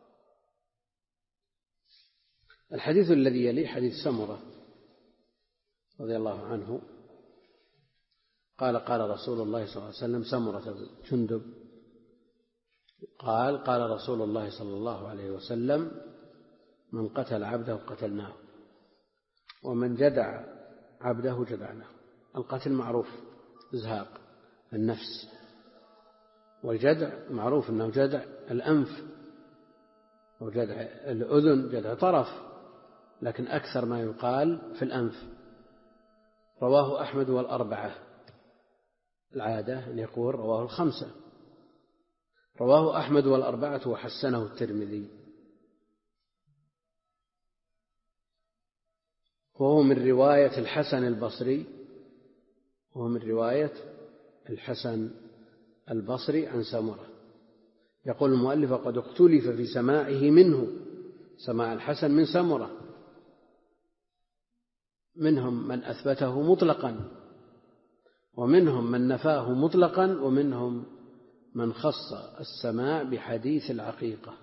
الحديث الذي يليه حديث سمرة رضي الله عنه قال قال رسول الله صلى الله عليه وسلم، سمرة جندب قال قال رسول الله صلى الله عليه وسلم: من قتل عبده قتلناه، ومن جدع عبده جدعناه. القتل معروف إزهاق النفس، والجدع معروف أنه جدع الأنف أو جدع الأذن، جدع طرف، لكن أكثر ما يقال في الأنف. رواه أحمد والأربعة، العادة أن يقول رواه الخمسة. رواه أحمد والأربعة وحسنه الترمذي، وهو من رواية الحسن البصري وهو من رواية الحسن البصري عن سمرة. يقول المؤلف: قد اختلف في سماعه منه، سماع الحسن من سمرة، منهم من أثبته مطلقا، ومنهم من نفاه مطلقا، ومنهم من خص السماع بحديث العقيقة.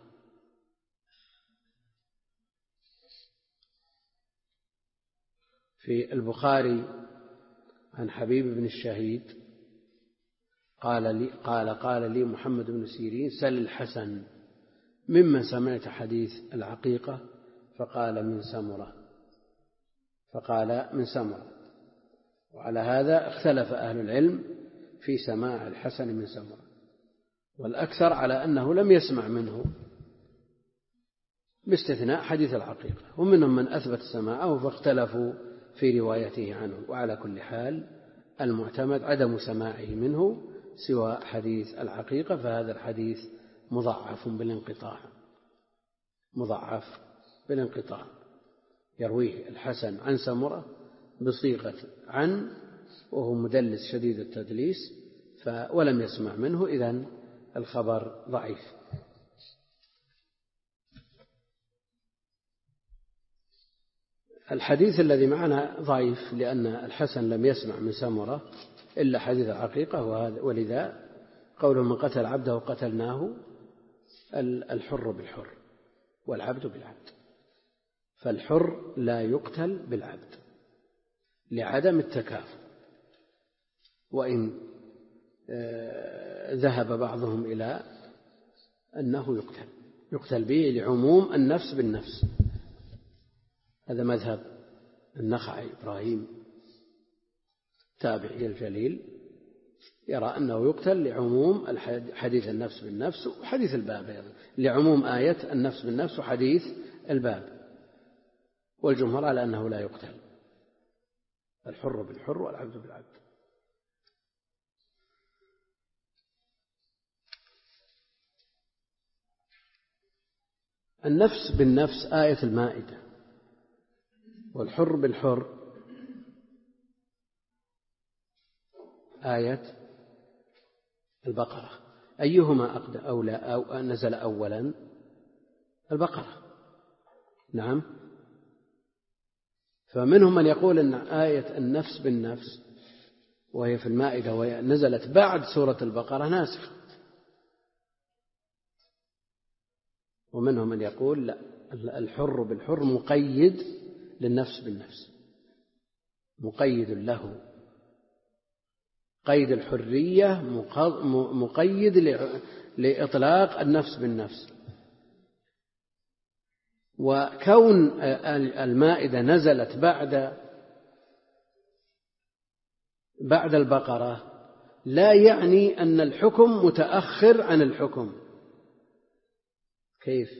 في البخاري عن حبيب بن الشهيد قال لي قال قال لي محمد بن سيرين: سل الحسن ممن سمعت حديث العقيقة، فقال من سمرة فقال من سمرة وعلى هذا اختلف أهل العلم في سماع الحسن من سمرة، والأكثر على أنه لم يسمع منه باستثناء حديث العقيقة، ومنهم من أثبت سماعه فاختلفوا في روايته عنه. وعلى كل حال المعتمد عدم سماعه منه سوى حديث العقيقة، فهذا الحديث مضعف بالانقطاع مضعف بالانقطاع يرويه الحسن عن سمرة بصيغة عن، وهو مدلس شديد التدليس ولم يسمع منه، إذن الخبر ضعيف. الحديث الذي معنا ضعيف لأن الحسن لم يسمع من سمرة إلا حديث العقيقة، ولذا قوله: من قتل عبده قتلناه، الحر بالحر والعبد بالعبد، فالحر لا يقتل بالعبد لعدم التكافؤ، وإن ذهب بعضهم إلى أنه يقتل يقتل به لعموم النفس بالنفس. هذا مذهب النخعي إبراهيم تابعي الجليل، يرى أنه يقتل لعموم حديث النفس بالنفس وحديث الباب أيضا، لعموم آية النفس بالنفس وحديث الباب، والجمهور على أنه لا يقتل، الحر بالحر والعبد بالعبد. النفس بالنفس آية المائدة، والحر بالحر آية البقرة. أيهما أقدم أولى أو نزل أولا؟ البقرة، نعم. فمنهم من يقول أن آية النفس بالنفس وهي في المائدة ونزلت بعد سورة البقرة ناسخة، ومنهم من يقول لا، الحر بالحر مقيد للنفس بالنفس، مقيد له قيد الحرية، مقيد لإطلاق النفس بالنفس. وكون المائدة نزلت بعد بعد البقرة لا يعني أن الحكم متأخر عن الحكم. كيف؟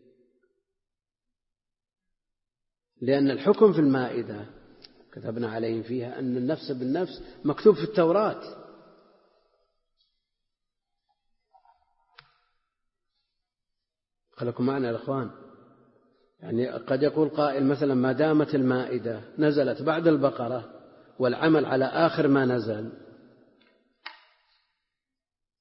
لأن الحكم في المائدة كتبنا عليهم فيها أن النفس بالنفس مكتوب في التوراة، خلكم معنا يا أخوان. يعني قد يقول قائل مثلا: ما دامت المائدة نزلت بعد البقرة والعمل على آخر ما نزل.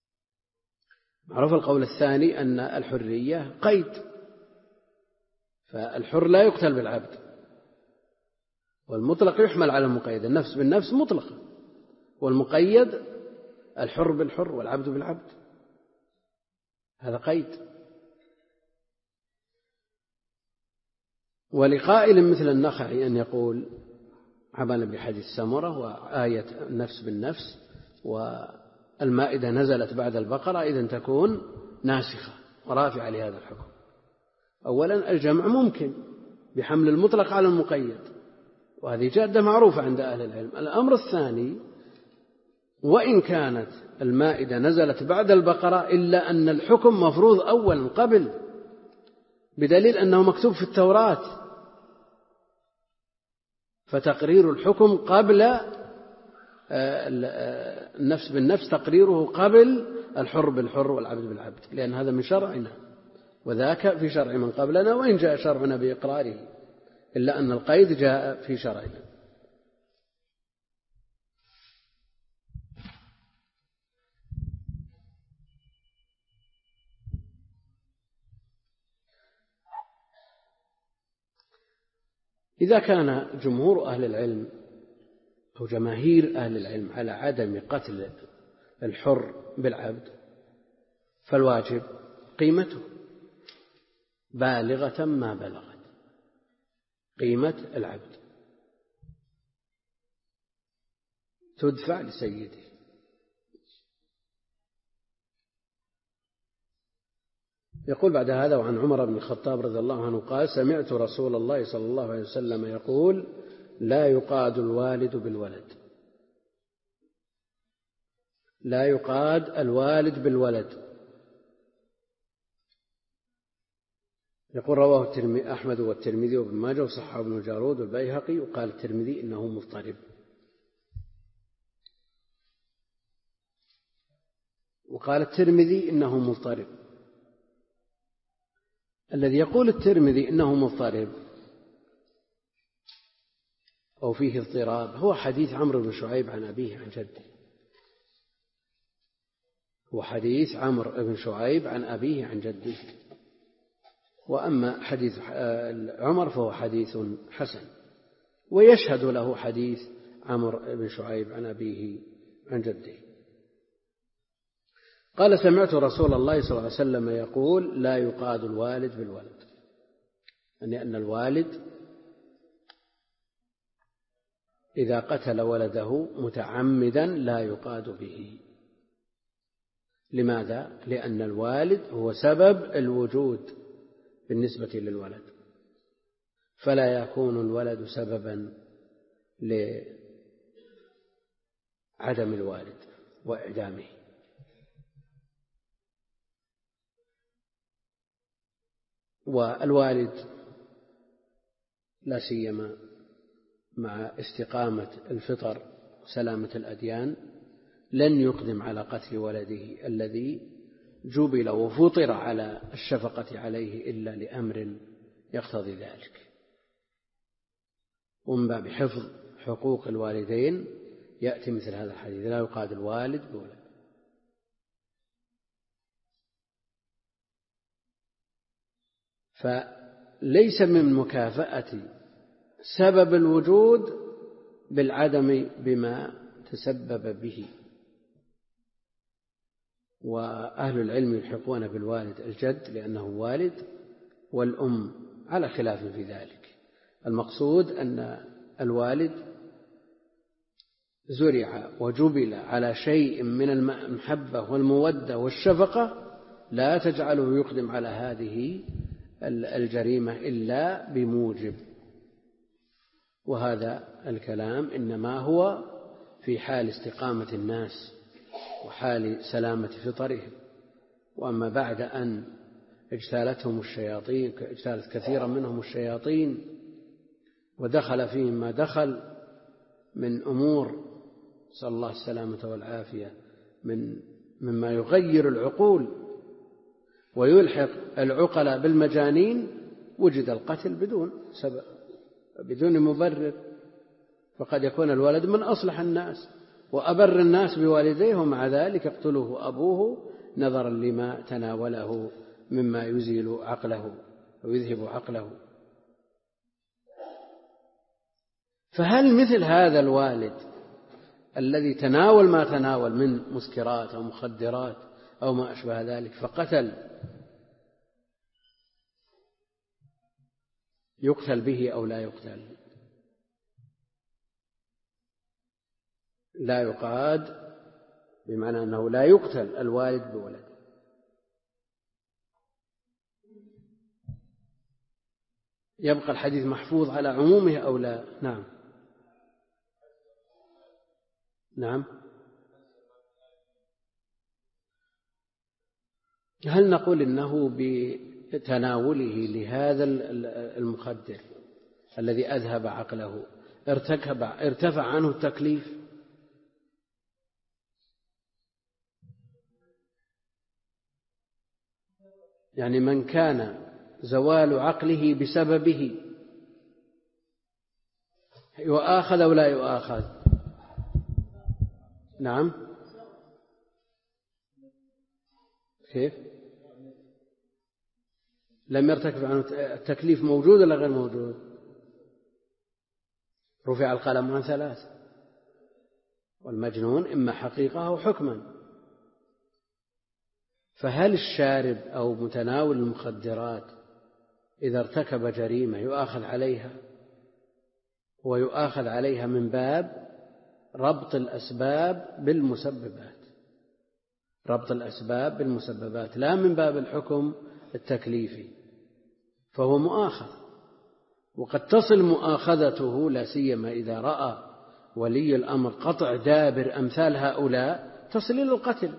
معروف القول الثاني أن الحرية قيد، فالحر لا يقتل بالعبد، والمطلق يحمل على المقيد، النفس بالنفس مطلقة، والمقيد الحر بالحر والعبد بالعبد، هذا قيد. ولقائل مثل النخعي أن يقول عملا بحديث سمرة وآية النفس بالنفس والمائدة نزلت بعد البقرة إذن تكون ناسخة ورافعة لهذا الحكم. أولا الجمع ممكن بحمل المطلق على المقيد، وهذه جادة معروفة عند أهل العلم. الأمر الثاني، وإن كانت المائدة نزلت بعد البقرة إلا أن الحكم مفروض أولا قبل، بدليل أنه مكتوب في التوراة، فتقرير الحكم قبل النفس بالنفس تقريره قبل الحر بالحر والعبد بالعبد، لأن هذا من شرعنا وذاك في شرع من قبلنا، وإن جاء شرعنا بإقراره إلا أن القيد جاء في شرعنا. إذا كان جمهور أهل العلم أو جماهير أهل العلم على عدم قتل الحر بالعبد فالواجب قيمته بالغة ما بلغت، قيمة العبد تدفع لسيده. يقول بعد هذا: وعن عمر بن الخطاب رضي الله عنه قال: سمعت رسول الله صلى الله عليه وسلم يقول: لا يقاد الوالد بالولد، لا يقاد الوالد بالولد. يقول رواه أحمد والترمذي وابن ماجه وصححه ابن جارود والبيهقي، وقال الترمذي إنه مضطرب. وقال الترمذي إنه مضطرب. الذي يقول الترمذي إنه مضطرب أو فيه اضطراب هو حديث عمرو بن شعيب عن أبيه عن جده، هو حديث عمرو بن شعيب عن أبيه عن جده. وأما حديث عمر فهو حديث حسن، ويشهد له حديث عمرو بن شعيب عن أبيه عن جده. قال: سمعت رسول الله صلى الله عليه وسلم يقول: لا يقاد الوالد بالولد، يعني أن الوالد إذا قتل ولده متعمدا لا يقاد به. لماذا؟ لأن الوالد هو سبب الوجود بالنسبة للولد، فلا يكون الولد سببا لعدم الوالد وإعدامه. والوالد لا سيما مع استقامة الفطر وسلامة الأديان لن يقدم على قتل ولده الذي جبل وفطر على الشفقة عليه إلا لأمر يقتضي ذلك. ومن باب حفظ حقوق الوالدين يأتي مثل هذا الحديث: لا يقاد الوالد بولد. فليس من مكافأة سبب الوجود بالعدم بما تسبب به. وأهل العلم يلحقون بالوالد الجد لأنه والد، والأم على خلاف في ذلك. المقصود أن الوالد زرع وجبل على شيء من المحبة والمودة والشفقة لا تجعله يقدم على هذه الجريمة إلا بموجب. وهذا الكلام إنما هو في حال استقامة الناس وحال سلامة فطرهم. وأما بعد أن اجتالتهم الشياطين، اجتالت كثيرا منهم الشياطين ودخل فيهم ما دخل من أمور صلى الله السلامة والعافية من مما يغير العقول ويلحق العقلاء بالمجانين، وجد القتل بدون سبب بدون مبرر. فقد يكون الولد من أصلح الناس وأبر الناس بوالديه، ومع ذلك يقتله أبوه نظرا لما تناوله مما يزيل عقله ويذهب عقله. فهل مثل هذا الوالد الذي تناول ما تناول من مسكرات أو مخدرات أو ما أشبه ذلك فقتل يقتل به أو لا يقتل؟ لا يقاد، بمعنى أنه لا يقتل الوالد بولده. يبقى الحديث محفوظ على عمومه أو لا؟ نعم نعم. هل نقول إنه بتناوله لهذا المخدر الذي أذهب عقله ارتكب ارتفع عنه التكليف؟ يعني من كان زوال عقله بسببه يؤاخذ أو لا يؤاخذ؟ نعم. كيف؟ لم يرتكب عنه التكليف موجود ولا غير موجود؟ رفع القلم عن ثلاث، والمجنون إما حقيقة أو حكما. فهل الشارب أو متناول المخدرات إذا ارتكب جريمة يؤاخذ عليها؟ ويؤاخذ عليها من باب ربط الأسباب بالمسببات، ربط الأسباب بالمسببات، لا من باب الحكم التكليفي، فهو مؤاخذ. وقد تصل مؤاخذته لا سيما إذا رأى ولي الأمر قطع دابر أمثال هؤلاء تصل إلى القتل.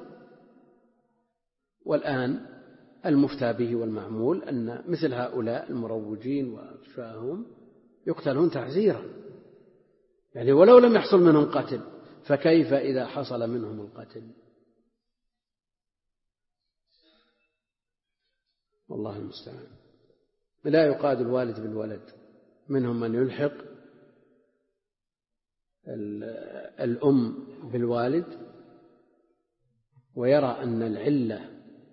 والآن المفتى به والمعمول أن مثل هؤلاء المروجين وأشباههم يقتلون تعزيرا، يعني ولو لم يحصل منهم قتل، فكيف إذا حصل منهم القتل؟ والله المستعان. لا يقاد الوالد بالولد، منهم من يلحق الأم بالوالد ويرى أن العلة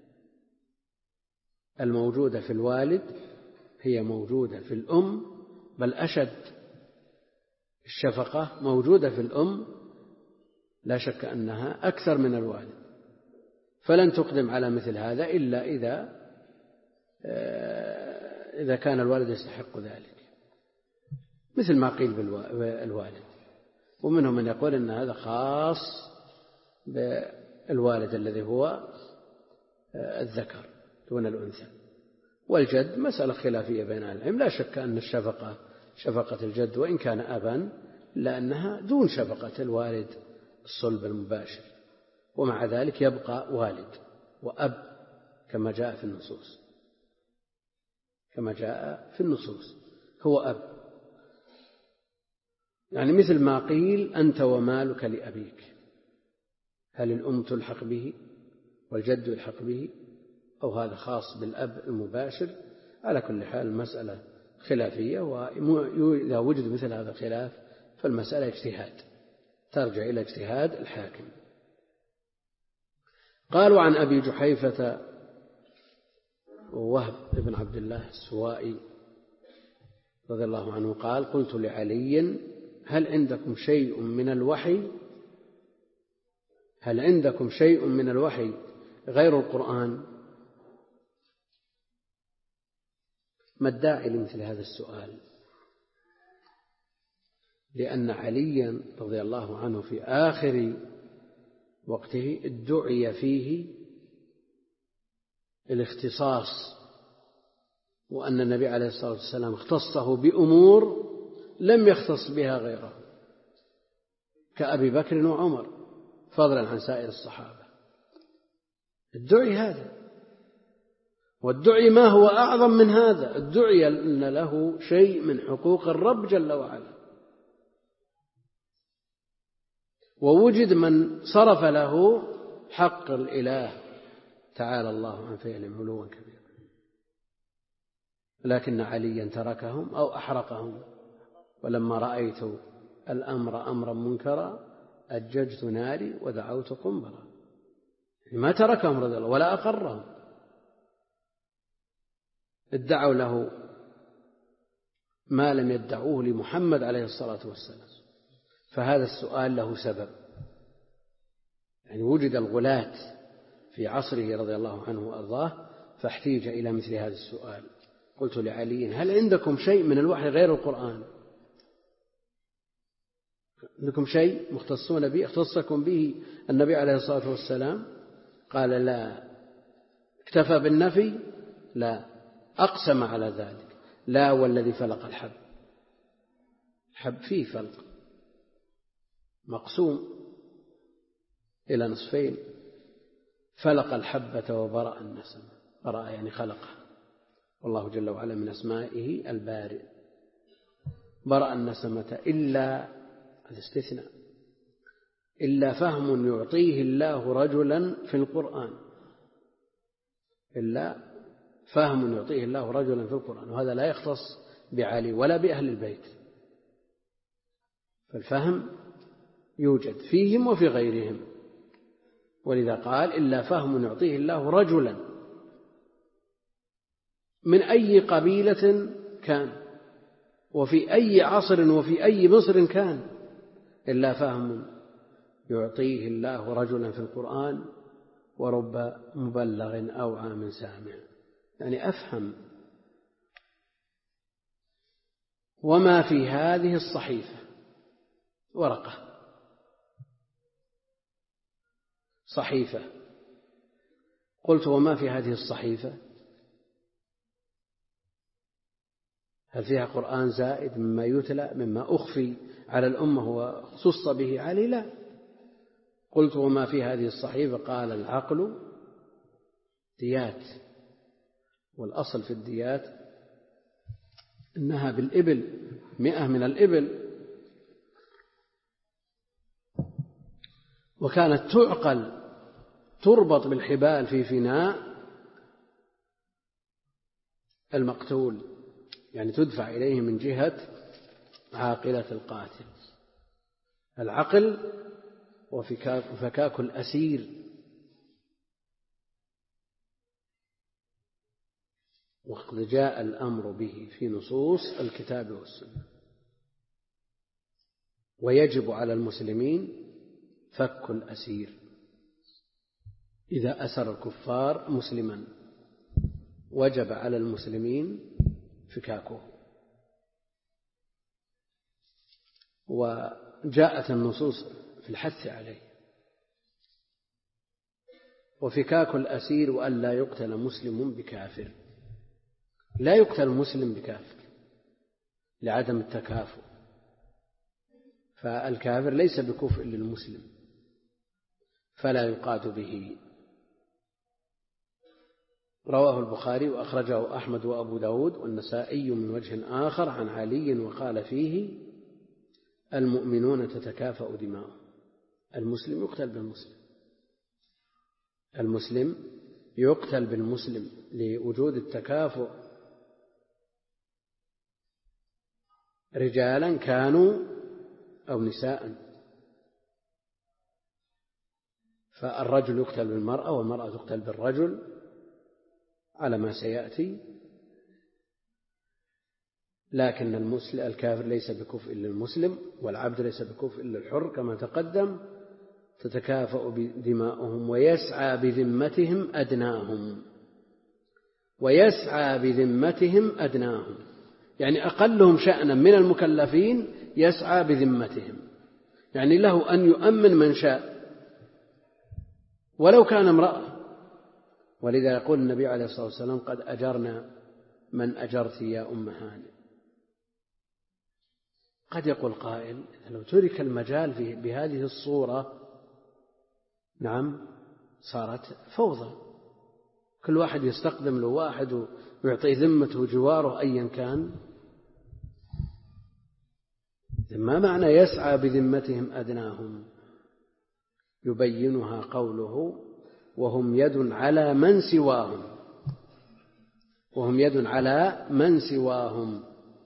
الموجودة في الوالد هي موجودة في الأم، بل أشد الشفقة موجودة في الأم لا شك أنها أكثر من الوالد، فلن تقدم على مثل هذا إلا إذا إذا كان الوالد يستحق ذلك، مثل ما قيل بالوالد. ومنهم من يقول أن هذا خاص بالوالد الذي هو الذكر دون الأنثى. والجد مسألة خلافية بين أهل العلم، لا شك أن الشفقة شفقة الجد وإن كان أبا لأنها دون شفقة الوالد الصلب المباشر، ومع ذلك يبقى والد وأب كما جاء في النصوص، كما جاء في النصوص هو أب. يعني مثل ما قيل أنت ومالك لأبيك، هل الأم تلحق به والجد يلحق به أو هذا خاص بالأب المباشر؟ على كل حال المسألة خلافية، وإذا وجد مثل هذا الخلاف فالمسألة اجتهاد، ترجع إلى اجتهاد الحاكم. قالوا عن أبي جحيفة ووهب بن عبد الله السوائي رضي الله عنه قال قلت لعلي هل عندكم شيء من الوحي هل عندكم شيء من الوحي غير القرآن؟ ما الداعي لمثل هذا السؤال؟ لأن عليا رضي الله عنه في آخر وقته ادعي فيه الاختصاص، وأن النبي عليه الصلاة والسلام اختصه بأمور لم يختص بها غيره كأبي بكر وعمر فضلا عن سائر الصحابة. ادعي هذا، والدعي ما هو أعظم من هذا، الدعي أن له شيء من حقوق الرب جل وعلا، ووجد من صرف له حق الإله تعالى الله عن فعلهم علوا كبيرا، لكن عليا تركهم أو أحرقهم. ولما رأيت الأمر أمرا منكرا أججت ناري ودعوت قنبرا، ما تركهم رضي الله ولا أقرهم. ادعوا له ما لم يدعوه لمحمد عليه الصلاة والسلام. فهذا السؤال له سبب، يعني وجد الغلاة في عصره رضي الله عنه وأرضاه فاحتيج إلى مثل هذا السؤال. قلت لعلي: هل عندكم شيء من الوحي غير القرآن؟ عندكم شيء مختصون به اختصكم به النبي عليه الصلاة والسلام؟ قال: لا. اكتفى بالنفي؟ لا، أقسم على ذلك. لا والذي فلق الحب. الحب فيه فلق، مقسوم إلى نصفين. فلق الحبة وبرأ النسمة. برأ يعني خلقه، والله جل وعلا من أسمائه البارئ. برأ النسمة إلا، هذا استثناء، إلا فهم يعطيه الله رجلا في القرآن. إلا فهم يعطيه الله رجلا في القرآن، وهذا لا يختص بعلي ولا بأهل البيت، فالفهم يوجد فيهم وفي غيرهم. ولذا قال: إلا فهم يعطيه الله رجلا من أي قبيلة كان، وفي أي عصر وفي أي مصر كان، إلا فهم يعطيه الله رجلا في القرآن ورب مبلغ أوعى من سامع. يعني أفهم. وما في هذه الصحيفة ورقة، صحيفة. قلت: وما في هذه الصحيفة؟ هل فيها قرآن زائد مما يتلى مما أخفي على الأمة وخصص به علي؟ لا. قلت: وما في هذه الصحيفة؟ قال: العقل ديات، والأصل في الديات إنها بالإبل، مئة من الإبل، وكانت تعقل، تربط بالحبال في فناء المقتول، يعني تدفع إليه من جهة عاقلة القاتل. العقل وفكاك الأسير. وقد جاء الأمر به في نصوص الكتاب والسنة. ويجب على المسلمين فك الأسير. إذا أسر الكفار مسلما وجب على المسلمين فكاكه. وجاءت النصوص في الحث عليه. وفكاك الأسير وأن لا يقتل مسلم بكافر. لا يقتل مسلم بكافر لعدم التكافؤ، فالكافر ليس بكفء للمسلم فلا يقاد به. رواه البخاري وأخرجه أحمد وأبو داود والنسائي من وجه آخر عن علي وقال فيه: المؤمنون تتكافأ دماؤهم. المسلم يقتل بالمسلم، المسلم يقتل بالمسلم لوجود التكافؤ، رجالا كانوا أو نساء. فالرجل يقتل بالمرأة والمرأة تقتل بالرجل على ما سيأتي. لكن المسلم الكافر ليس بكفء للمسلم، والعبد ليس بكفء للحر كما تقدم. تتكافأ دماؤهم ويسعى بذمتهم أدناهم. ويسعى بذمتهم أدناهم، يعني أقلهم شأنا من المكلفين يسعى بذمتهم، يعني له أن يؤمن من شاء ولو كان امرأة. ولذا يقول النبي عليه الصلاة والسلام: قد أجرنا من أجرت يا أم هانئ. قد يقول قائل: لو ترك المجال بهذه الصورة نعم صارت فوضى، كل واحد يستقدم له واحد ويعطي ذمته جواره أيا كان. ما معنى يسعى بذمتهم أدناهم؟ يبينها قوله: وهم يد على من سواهم. وهم يد على من سواهم،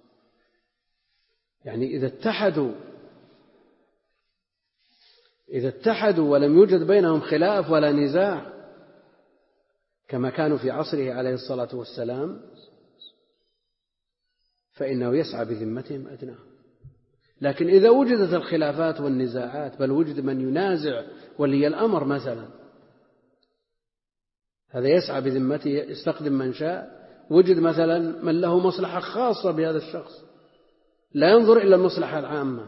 يعني إذا اتحدوا إذا اتحدوا ولم يوجد بينهم خلاف ولا نزاع كما كانوا في عصره عليه الصلاة والسلام، فإنه يسعى بذمتهم أدناهم. لكن إذا وجدت الخلافات والنزاعات، بل وجد من ينازع ولي الأمر مثلا، هذا يسعى بذمته يستخدم من شاء، وجد مثلا من له مصلحة خاصة بهذا الشخص لا ينظر إلى المصلحة العامة،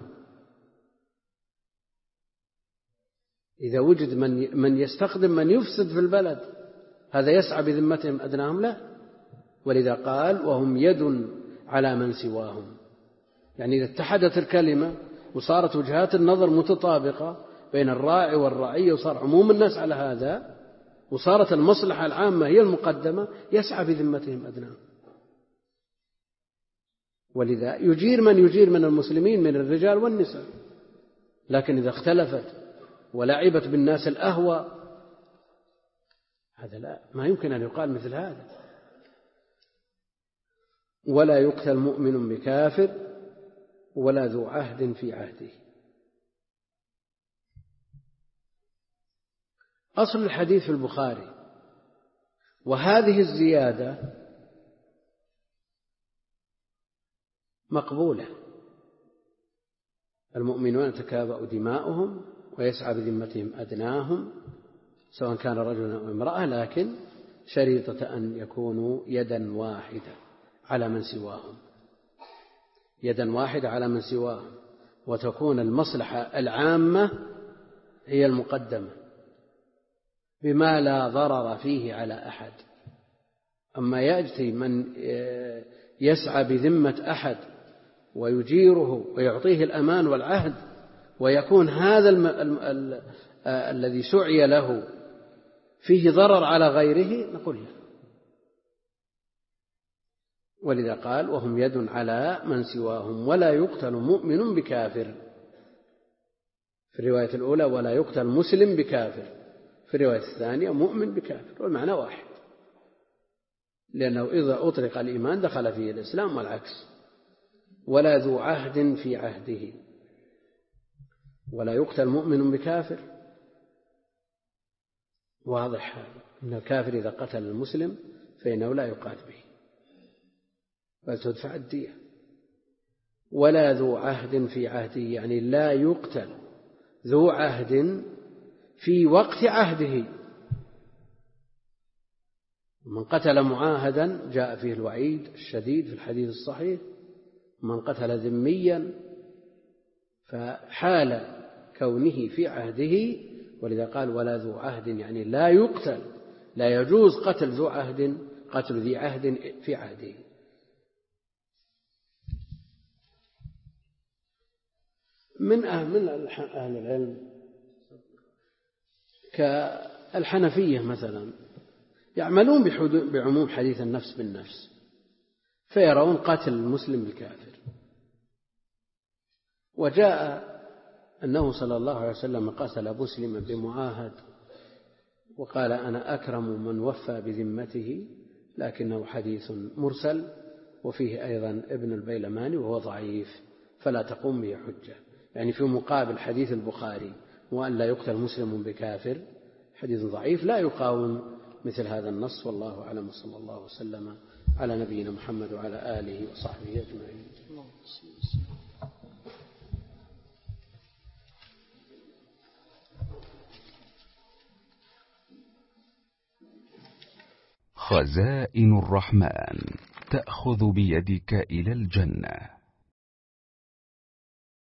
إذا وجد من من يستخدم من يفسد في البلد، هذا يسعى بذمتهم أدناهم؟ لا. ولذا قال وهم يد على من سواهم، يعني إذا اتحدت الكلمة وصارت وجهات النظر متطابقة بين الراعي والرعية وصار عموم الناس على هذا وصارت المصلحة العامة هي المقدمة، يسعى بذمتهم أدناهم. ولذا يجير من يجير من المسلمين من الرجال والنساء. لكن إذا اختلفت ولعبت بالناس الأهوى، هذا لا، ما يمكن أن يقال مثل هذا. ولا يقتل مؤمن بكافر ولا ذو عهد في عهده. أصل الحديث في البخاري، وهذه الزيادة مقبولة. المؤمنون تكافأ دماؤهم ويسعى بذمتهم أدناهم، سواء كان رجلا أو امرأة، لكن شريطة أن يكونوا يدا واحدة على من سواهم، يدا واحدة على من سواهم، وتكون المصلحة العامة هي المقدمة بما لا ضرر فيه على أحد. أما يأتي من يسعى بذمة أحد ويجيره ويعطيه الأمان والعهد، ويكون هذا الم... ال... ال... الذي سعي له فيه ضرر على غيره، نقول له. ولذا قال وهم يد على من سواهم ولا يقتل مؤمن بكافر، في الرواية الأولى ولا يقتل مسلم بكافر، في الرواية الثانية مؤمن بكافر، والمعنى واحد، لأنه إذا أطلق الإيمان دخل فيه الإسلام والعكس. ولا ذو عهد في عهده، ولا يقتل مؤمن بكافر، واضح أن الكافر إذا قتل المسلم فإنه لا يقاتل به بل تدفع الدية. ولا ذو عهد في عهده، يعني لا يقتل ذو عهد في وقت عهده. من قتل معاهدا جاء فيه الوعيد الشديد في الحديث الصحيح، من قتل ذميا فحال كونه في عهده. ولذا قال ولا ذو عهد، يعني لا يقتل، لا يجوز قتل ذو عهد، قتل ذي عهد في عهده. من أهل العلم كالحنفية مثلا يعملون بعموم حديث النفس بالنفس، فيرون قتل المسلم بالكافر. وجاء أنه صلى الله عليه وسلم قتل مسلما بمعاهد وقال أنا أكرم من وفى بذمته، لكنه حديث مرسل وفيه أيضا ابن البيلماني وهو ضعيف فلا تقوم به حجة. يعني في مقابل حديث البخاري وأن لا يقتل مسلم بكافر حديث ضعيف لا يقاوم مثل هذا النص. والله أعلم، صلى الله وسلم على نبينا محمد وعلى آله وصحبه أجمعين. خزائن الرحمن تأخذ بيدك إلى الجنة.